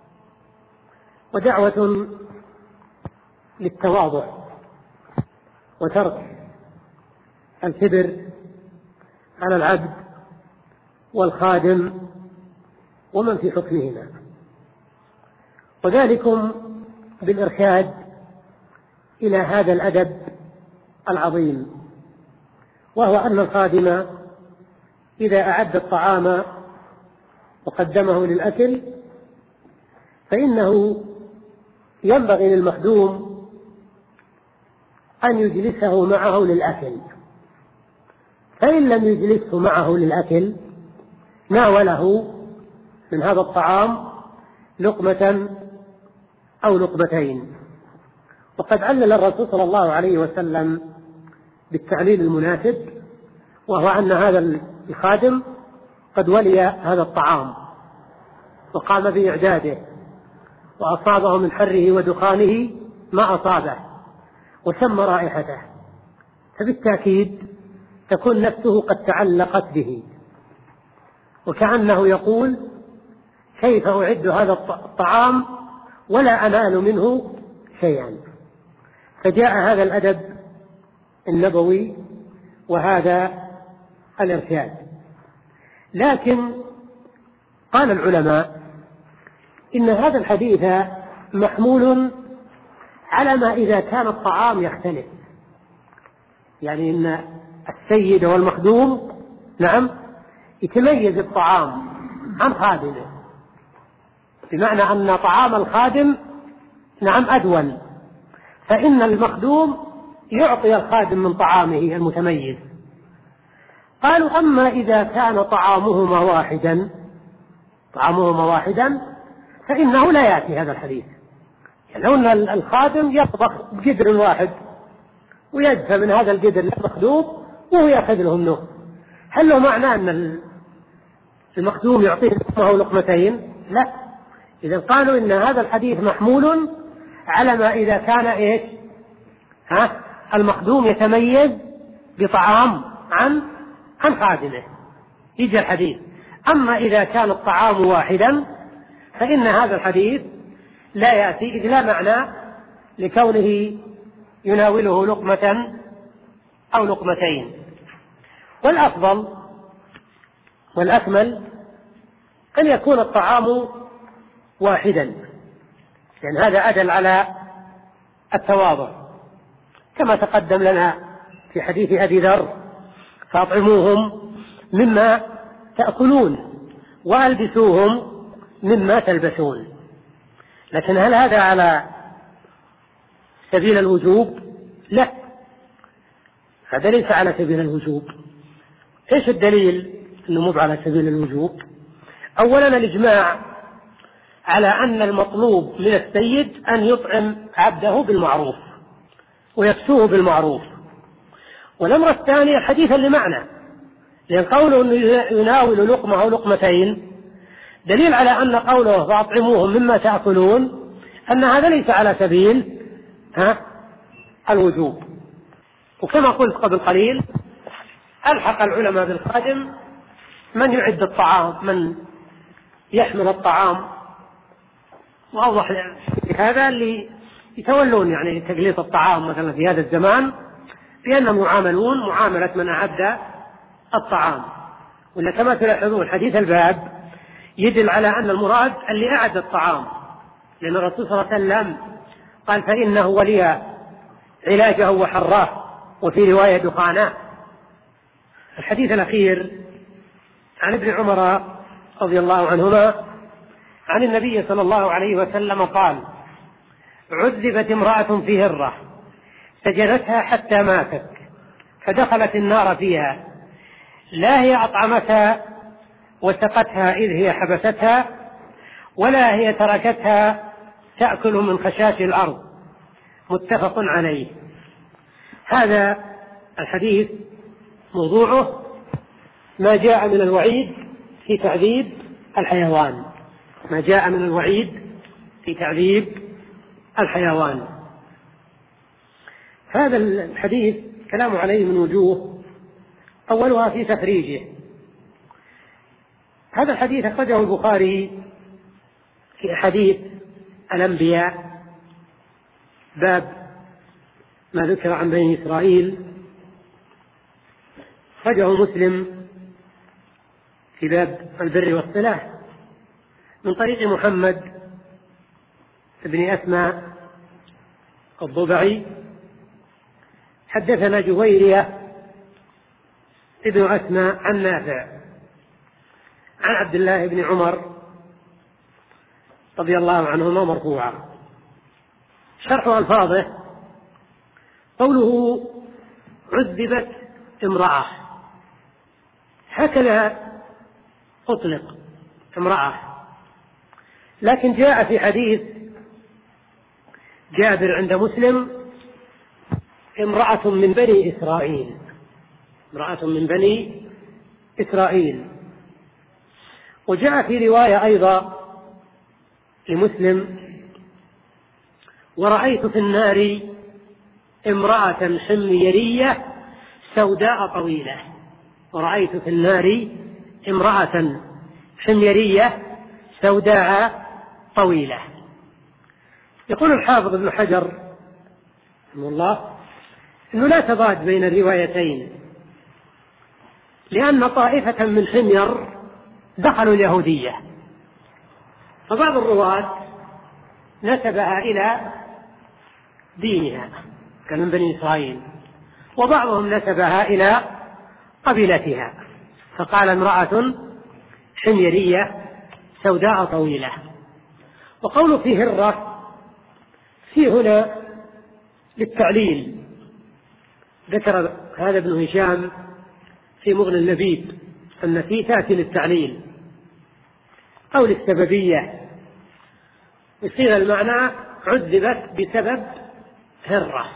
ودعوة للتواضع وترك الكبر على العبد والخادم ومن في حكمهما، وذلكم بالإرشاد إلى هذا الأدب العظيم، وهو أن الخادم إذا أعد الطعام وقدمه للأكل فإنه ينبغي للمخدوم أن يجلسه معه للأكل، فإن لم يجلسه معه للأكل ناوله من هذا الطعام لقمة أو لقمتين. وقد علل الرسول صلى الله عليه وسلم بالتعليل المناسب، وهو أن هذا الخادم قد ولي هذا الطعام وقام بإعداده وأصابه من حره ودخانه ما أصابه وشم رائحته، فبالتأكيد تكون نفسه قد تعلقت به، وكأنه يقول كيف أعد هذا الطعام ولا أنال منه شيئا. فجاء هذا الأدب النبوي وهذا الإرشاد. لكن قال العلماء إن هذا الحديث محمول على ما إذا كان الطعام يختلف، يعني إن السيد والمخدوم نعم يتميز الطعام عن خادمه، بمعنى أن طعام الخادم نعم أدون، فإن المخدوم يعطي الخادم من طعامه المتميز. قالوا أما إذا كان طعامهما واحدا طعامهما واحدا فإنه لا يأتي هذا الحديث، يعني لو أن الخادم يطبخ بقدر واحد ويدفع من هذا القدر للمخدوم وهو يأخذ له منه، هل له معنى أن المخدوم يعطيه لقمة أو لقمتين؟ لا. إذا قالوا إن هذا الحديث محمول على ما إذا كان إيش ها المخدوم يتميز بطعام عن عن خادمه يجي الحديث. أما إذا كان الطعام واحدا فإن هذا الحديث لا يأتي، إذ لا معنى لكونه يناوله لقمة أو لقمتين. والأفضل والأكمل أن يكون الطعام واحدا، يعني هذا أدل على التواضع، كما تقدم لنا في حديث أبي ذر فأطعموهم مما تأكلون وألبسوهم مما تلبسون. لكن هل هذا على سبيل الوجوب؟ لا، هذا ليس على سبيل الوجوب. إيش الدليل أنه مو على سبيل الوجوب؟ أولا الإجماع على أن المطلوب من السيد أن يطعم عبده بالمعروف ويكسوه بالمعروف. والأمر الثاني حديثا لمعنى، لأن قوله أنه يناول لقمة أو لقمتين دليل على أن قوله فأطعموهم مما تأكلون أن هذا ليس على سبيل ها الوجوب. وكما قلت قبل قليل ألحق العلماء بالخادم من يعد الطعام، من يحمل الطعام، وأوضح هذا اللي يتولون يعني تقليص الطعام مثلا في هذا الزمان، بأنهم يعاملون معاملة من أعد الطعام. ولا كما تلاحظون حديث الباب يدل على أن المراد اللي أعد الطعام، لأن الرسول صلى الله عليه وسلم قال فإنه ولي علاجه وحراه، وفي رواية دخانه. الحديث الأخير عن ابن عمر رضي الله عنهما عن النبي صلى الله عليه وسلم قال عذبت امرأة في هرة سجنتها حتى ماتت فدخلت النار فيها لا هي أطعمتها وسقتها إذ هي حبستها، ولا هي تركتها تأكل من خشاش الأرض. متفق عليه. هذا الحديث موضوعه ما جاء من الوعيد في تعذيب الحيوان، ما جاء من الوعيد في تعذيب الحيوان. هذا الحديث كلام عليه من وجوه، أولها في تخريجه. هذا الحديث أخرجه البخاري في أحاديث الأنبياء، باب ما ذكر عن بني إسرائيل. أخرجه مسلم في باب البر والصلة من طريق محمد بن أسماء الضبعي. حدثنا جويرية ابن أسماء عن نافع عن عبد الله بن عمر رضي الله عنهما مرفوعا. شرح ألفاظه: قوله عذبت امرأة، هكذا أطلق امرأة، لكن جاء في حديث جابر عند مسلم امرأة من بني إسرائيل، امرأة من بني إسرائيل. وجاء في رواية أيضا لمسلم: ورأيت في النار امرأة حميرية سوداء طويلة. ورأيت في النار امرأة حميرية سوداء طويلة. يقول الحافظ ابن حجر رحمه الله أنه لا تضاد بين الروايتين، لأن طائفة من حمير دخلوا اليهودية، فبعض الرواة نسبها إلى دينها كمن بني إسرائيل، وبعضهم نسبها إلى قبيلتها، فقال امرأة حميرية سوداء طويلة. وقوله في هرة في هنا للتعليل، ذكر هذا ابن هشام في مغني اللبيب أن في تأتي للتعليل أو للسببية، يصير المعنى عذبت بسبب هرة.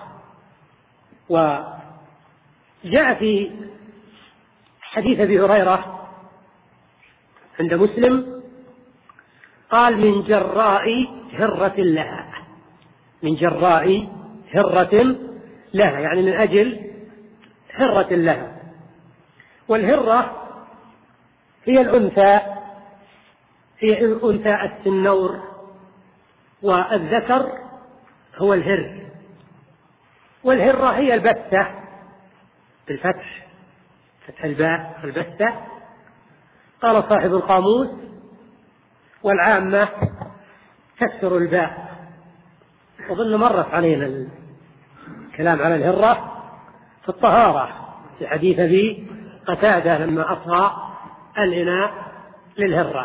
وجاء في حديث أبي هريرة عند مسلم قال: من جراء هرة لها، من جراء هرة لها، يعني من أجل هرة لها. والهرة هي الأنثى، هي أنثى السنور، والذكر هو الهر. والهرة هي البتة بالفتح، فتح الباء البتة. قال صاحب القاموس: والعامة تكسر الباء. أظن مرت علينا الكلام على الهرة في الطهارة في حديث أبي قتادة لما أصغى الإناء للهرة.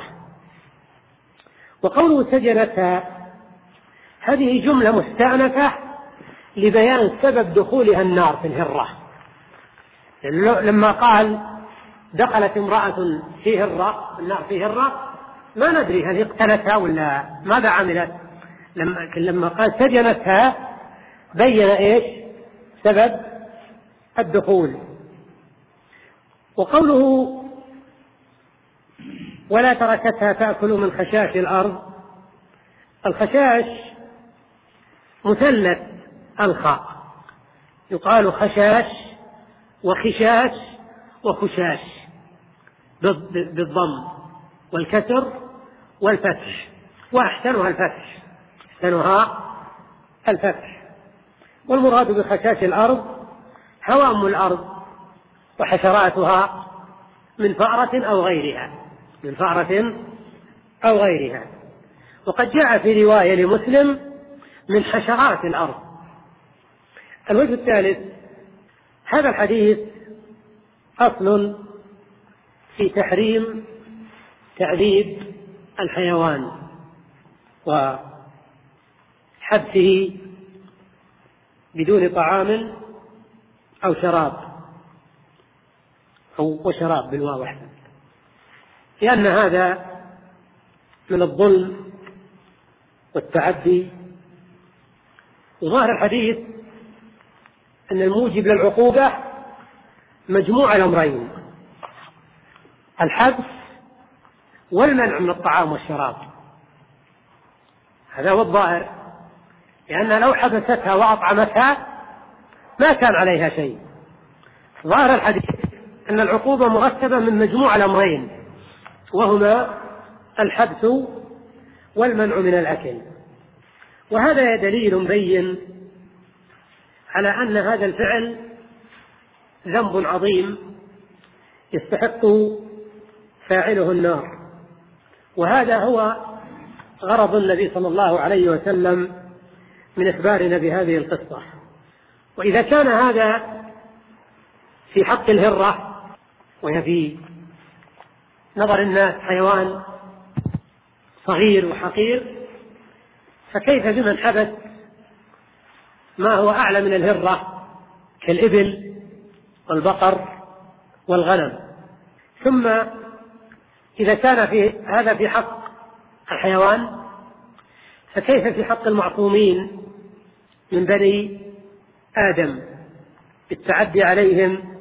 وقوله سجنتها هذه جملة مستأنفة لبيان سبب دخولها النار في الهرة. لما قال دخلت امرأة في هرة، النار في هرة، ما ندري هل اقتلتها ولا ماذا عملت. لما, لما قال سجنتها بين ايش سبب الدخول. وقوله ولا تركتها تأكل من خشاش الأرض، الخشاش مثلث الخاء، يقال خشاش وخشاش وخشاش بالضم والكسر والفتح، وأحسنها الفتح، أحسنها الفتح. والمراد بخشاش الأرض هوام الأرض وحشراتها من فأرة أو غيرها، من فأرة أو غيرها. وقد جاء في رواية لمسلم من حشرات الأرض. الوجه الثالث: هذا الحديث أصل في تحريم تعذيب الحيوان وحبسه بدون طعام أو شراب. أو وشراب بالواو أحسن، لأن هذا من الظلم والتعدي. وظاهر الحديث أن الموجب للعقوبة مجموع الأمرين، الحبس والمنع من الطعام والشراب، هذا هو الظاهر، لأن لو حبستها وأطعمتها ما كان عليها شيء. ظاهر الحديث أن العقوبة مرتبة من مجموع الأمرين، وهما الحبس والمنع من الأكل. وهذا دليل بين على أن هذا الفعل ذنب عظيم يستحق فاعله النار، وهذا هو غرض النبي صلى الله عليه وسلم من إخبارنا بهذه القصة. وإذا كان هذا في حق الهرة، وهي في نظر الناس حيوان صغير وحقير، فكيف بمن حبس ما هو أعلى من الهرة كالإبل والبقر والغنم؟ ثم إذا كان في هذا في حق الحيوان، فكيف في حق المعصومين من بني آدم بالتعدي عليهم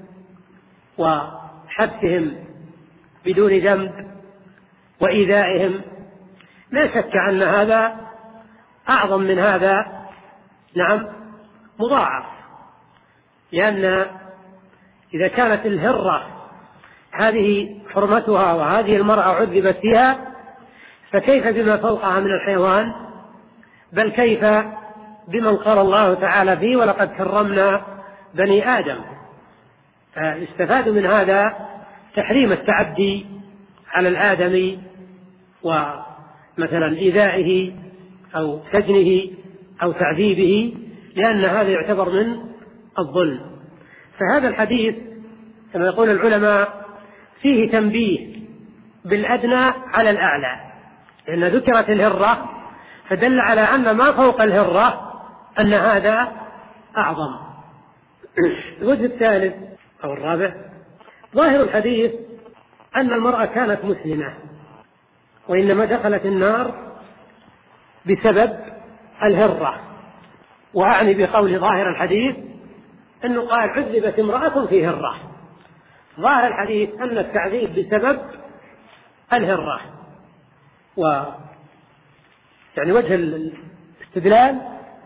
وحبسهم بدون ذنب وإيذائهم؟ لا شك أن هذا أعظم من هذا، نعم مضاعف، لأن إذا كانت الهرة هذه حرمتها وهذه المرأة عذبت فيها، فكيف بما فوقها من الحيوان؟ بل كيف بمن قال الله تعالى فيه ولقد كرمنا بني آدم؟ فيستفاد من هذا تحريم التعدي على الآدمي ومثلا إيذائه أو سجنه أو تعذيبه، لأن هذا يعتبر من الظلم. فهذا الحديث كما يقول العلماء فيه تنبيه بالأدنى على الأعلى، لأن ذكرت الهرة فدل على أن ما فوق الهرة أن هذا أعظم. الوجه الثالث أو الرابع، ظاهر الحديث أن المرأة كانت مسلمة وإنما دخلت النار بسبب الهرة، وأعني بقول ظاهر الحديث أنه قال عذبت امرأة في هرة. ظاهر الحديث أن التعذيب بسبب الهرة، و يعني وجه الاستدلال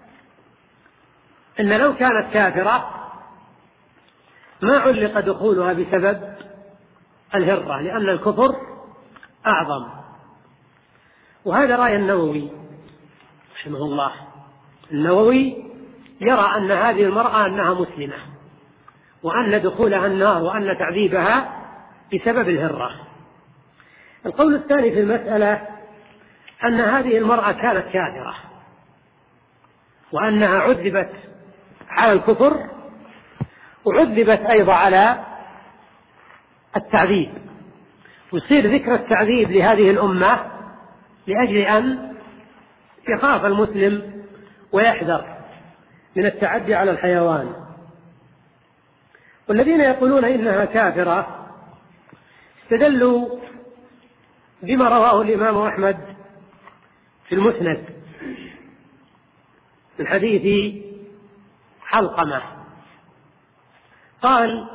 أن لو كانت كافرة ما علق دخولها بسبب الهرة، لأن الكفر أعظم. وهذا رأي النووي رحمه الله. النووي يرى أن هذه المرأة أنها مسلمة، وأن دخولها النار وأن تعذيبها بسبب الهرة. القول الثاني في المسألة أن هذه المرأة كانت كافرة وأنها عذبت على الكفر وعذبت أيضا على التعذيب، ويصير ذكر التعذيب لهذه الأمة لأجل أن يخاف المسلم ويحذر من التعدي على الحيوان. والذين يقولون إنها كافرة استدلوا بما رواه الإمام أحمد في المسند من حديث علقمة قال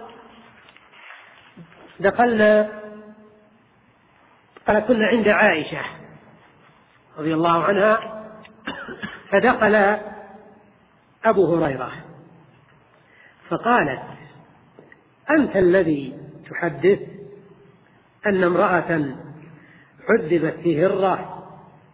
دخلنا قال كنا عند عائشة رضي الله عنها، فدخل أبو هريرة فقالت أنت الذي تحدث أن امرأة عذبت في هرة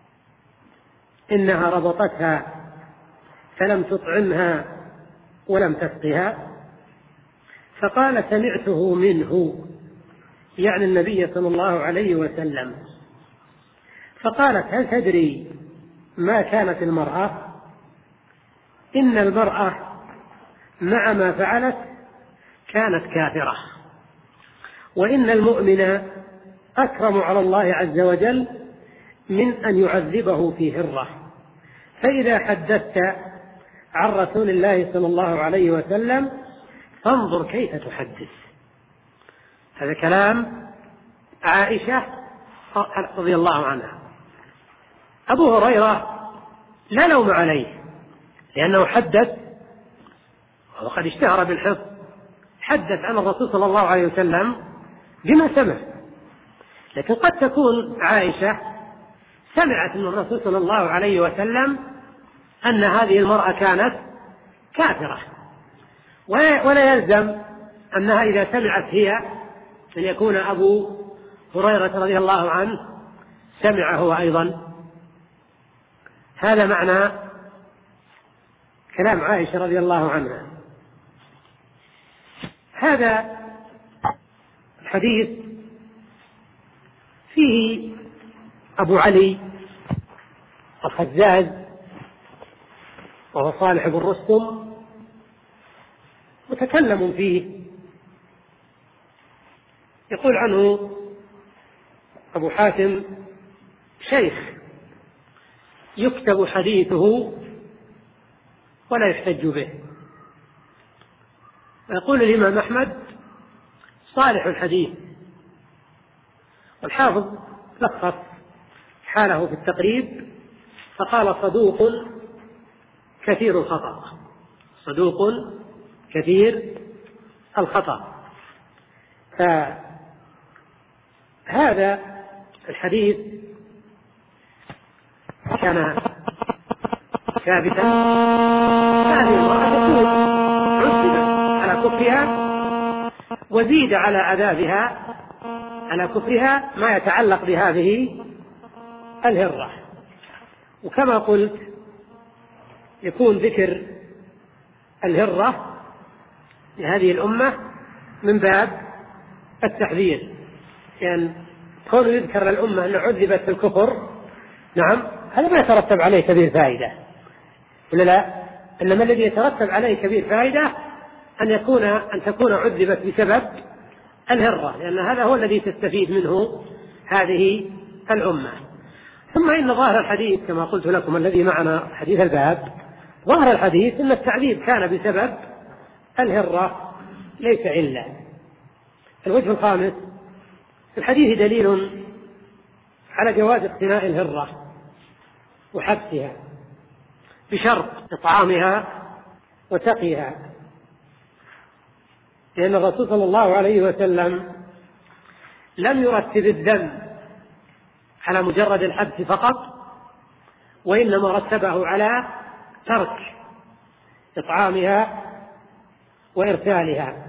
إنها ربطتها فلم تطعمها ولم تسقها؟ فقال سمعته منه، يعني النبي صلى الله عليه وسلم. فقالت هل تدري ما كانت المرأة؟ إن المرأة مع ما فعلت كانت كافرة، وإن المؤمن أكرم على الله عز وجل من أن يعذبه في هرة. فإذا حدثت عن رسول الله صلى الله عليه وسلم فانظر كيف تحدث. هذا كلام عائشة رضي الله عنها. أبو هريرة لا لوم عليه، لأنه حدث وقد اشتهر بالحفظ، حدث عن الرسول صلى الله عليه وسلم بما سمع. لكن قد تكون عائشة سمعت من الرسول صلى الله عليه وسلم أن هذه المرأة كانت كافرة، ولا يلزم أنها إذا سمعت هي أن يكون أبو هريرة رضي الله عنه سمع هو أيضا. هذا معنى كلام عائشة رضي الله عنها. هذا الحديث فيه أبو علي الخزاز وهو صالح بن رستم متكلم فيه، يقول عنه أبو حاتم شيخ يكتب حديثه ولا يحتج به، ويقول الإمام أحمد صالح الحديث. والحافظ لخص حاله في التقريب فقال صدوق كثير الخطأ، صدوق كثير الخطأ. فهذا الحديث كان ثابتا. هذه المرأة تكون عذبت على كفرها وزيد على عذابها على كفرها ما يتعلق بهذه الهرة. وكما قلت يكون ذكر الهرة لهذه الأمة من باب التحذير، لأن يعني كون يذكر للأمة أن عذبت في الكفر نعم هذا ما يترتب عليه كبير فائدة ولا لا؟ إنما الذي يترتب عليه كبير فائدة أن يكون أن تكون عذبت بسبب الهرة، لأن هذا هو الذي تستفيد منه هذه الأمة. ثم إن ظاهر الحديث كما قلت لكم الذي معنا حديث الباب، ظاهر الحديث أن التعذيب كان بسبب الهرة ليس علة. الوجه الخامس في الحديث دليل على جواز اقتناء الهرة وحبسها بشرط إطعامها وسقيها، لأن الرسول صلى الله عليه وسلم لم يرتب الذم على مجرد الحبس فقط، وإنما رتبه على ترك إطعامها وإرسالها.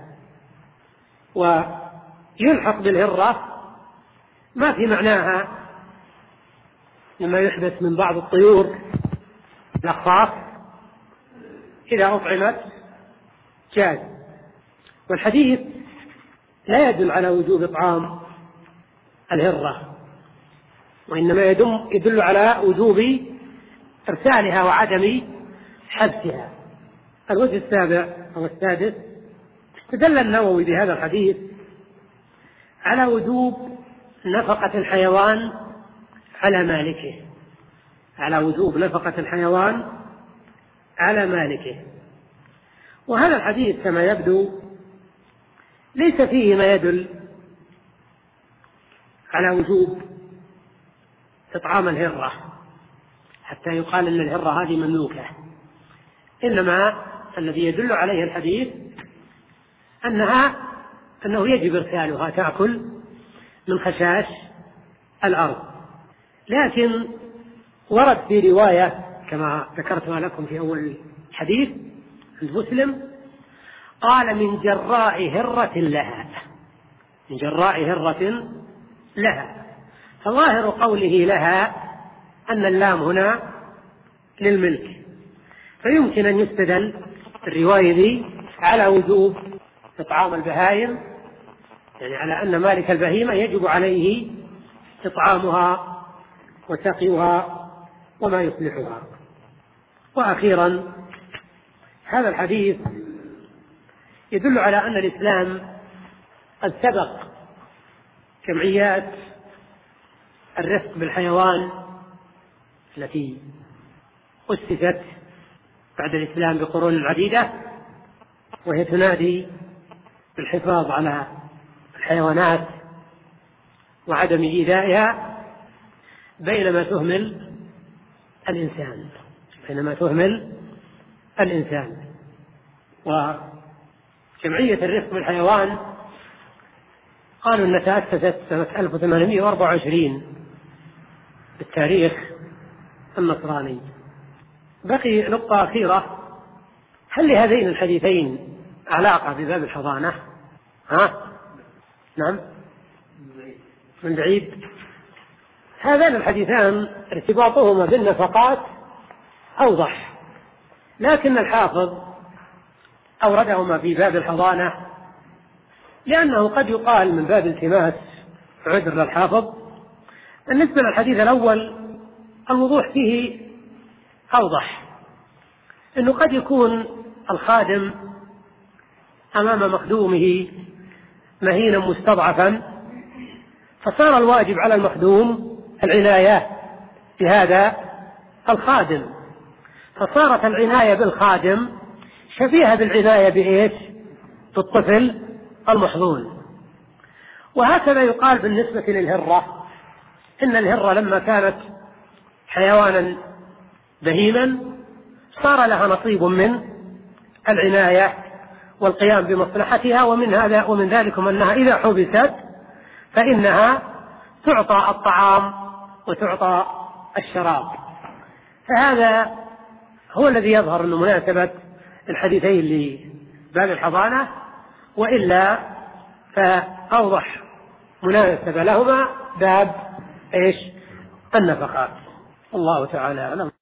ويلحق بالهرة ما في معناها مما يحدث من بعض الطيور الأخفاف إذا أطعمت جاز. والحديث لا يدل على وجوب إطعام الهرة، وإنما يدل على وجوب إرسالها وعدم حبسها. الوجه السابع أو السادس استدل النووي بهذا الحديث على وجوب نفقة الحيوان على مالكه، على وجوب نفقة الحيوان على مالكه. وهذا الحديث كما يبدو ليس فيه ما يدل على وجوب إطعام الهرة حتى يقال أن الهرة هذه مملوكة، إنما الذي يدل عليه الحديث أنها أنه يجب إرسالها تأكل من خشاش الأرض. لكن ورد في رواية كما ذكرتها لكم في أول الحديث عند مسلم قال من جراء هرة لها، من جراء هرة لها، فظاهر قوله لها أن اللام هنا للملك، فيمكن أن يستدل الرواية دي على وجوب إطعام البهائم، يعني على أن مالك البهيمة يجب عليه إطعامها وسقيها وما يصلحها. وأخيرا هذا الحديث يدل على أن الإسلام قد سبق جمعيات الرفق بالحيوان التي أسست بعد الإسلام بقرون عديدة، وهي تنادي بالحفاظ على الحيوانات وعدم إيذائها بينما تهمل الإنسان بينما تهمل الإنسان. وجمعية الرفق بالحيوان قالوا أنها تأسست سنة ألف وثمانمائة وأربعة وعشرين بالتاريخ النصراني. بقي نقطة أخيرة: هل لهذين الحديثين علاقة بباب الحضانة؟ ها؟ نعم، من بعيد. هذان الحديثان ارتباطهما بالنفقات أوضح، لكن الحافظ أوردهما في باب الحضانة لأنه قد يقال من باب التماس عذر للحافظ. بالنسبة للحديث الأول الوضوح فيه أوضح، أنه قد يكون الخادم أمام مخدومه مهينا مستضعفا، فصار الواجب على المخدوم العناية بهذا الخادم، فصارت العناية بالخادم شبيهة بالعناية بإيش؟ بالطفل المحظون. وهكذا يقال بالنسبة للهرة، إن الهرة لما كانت حيوانا بهيما صار لها نصيب من العناية والقيام بمصلحتها، ومن هذا ومن ذلك أنها إذا حبست فإنها تعطى الطعام وتعطى الشراب. فهذا هو الذي يظهر أنه مناسبة الحديثين لباب الحضانة، وإلا فأوضح مناسبة لهما باب إيش؟ النفقات. الله تعالى أعلم.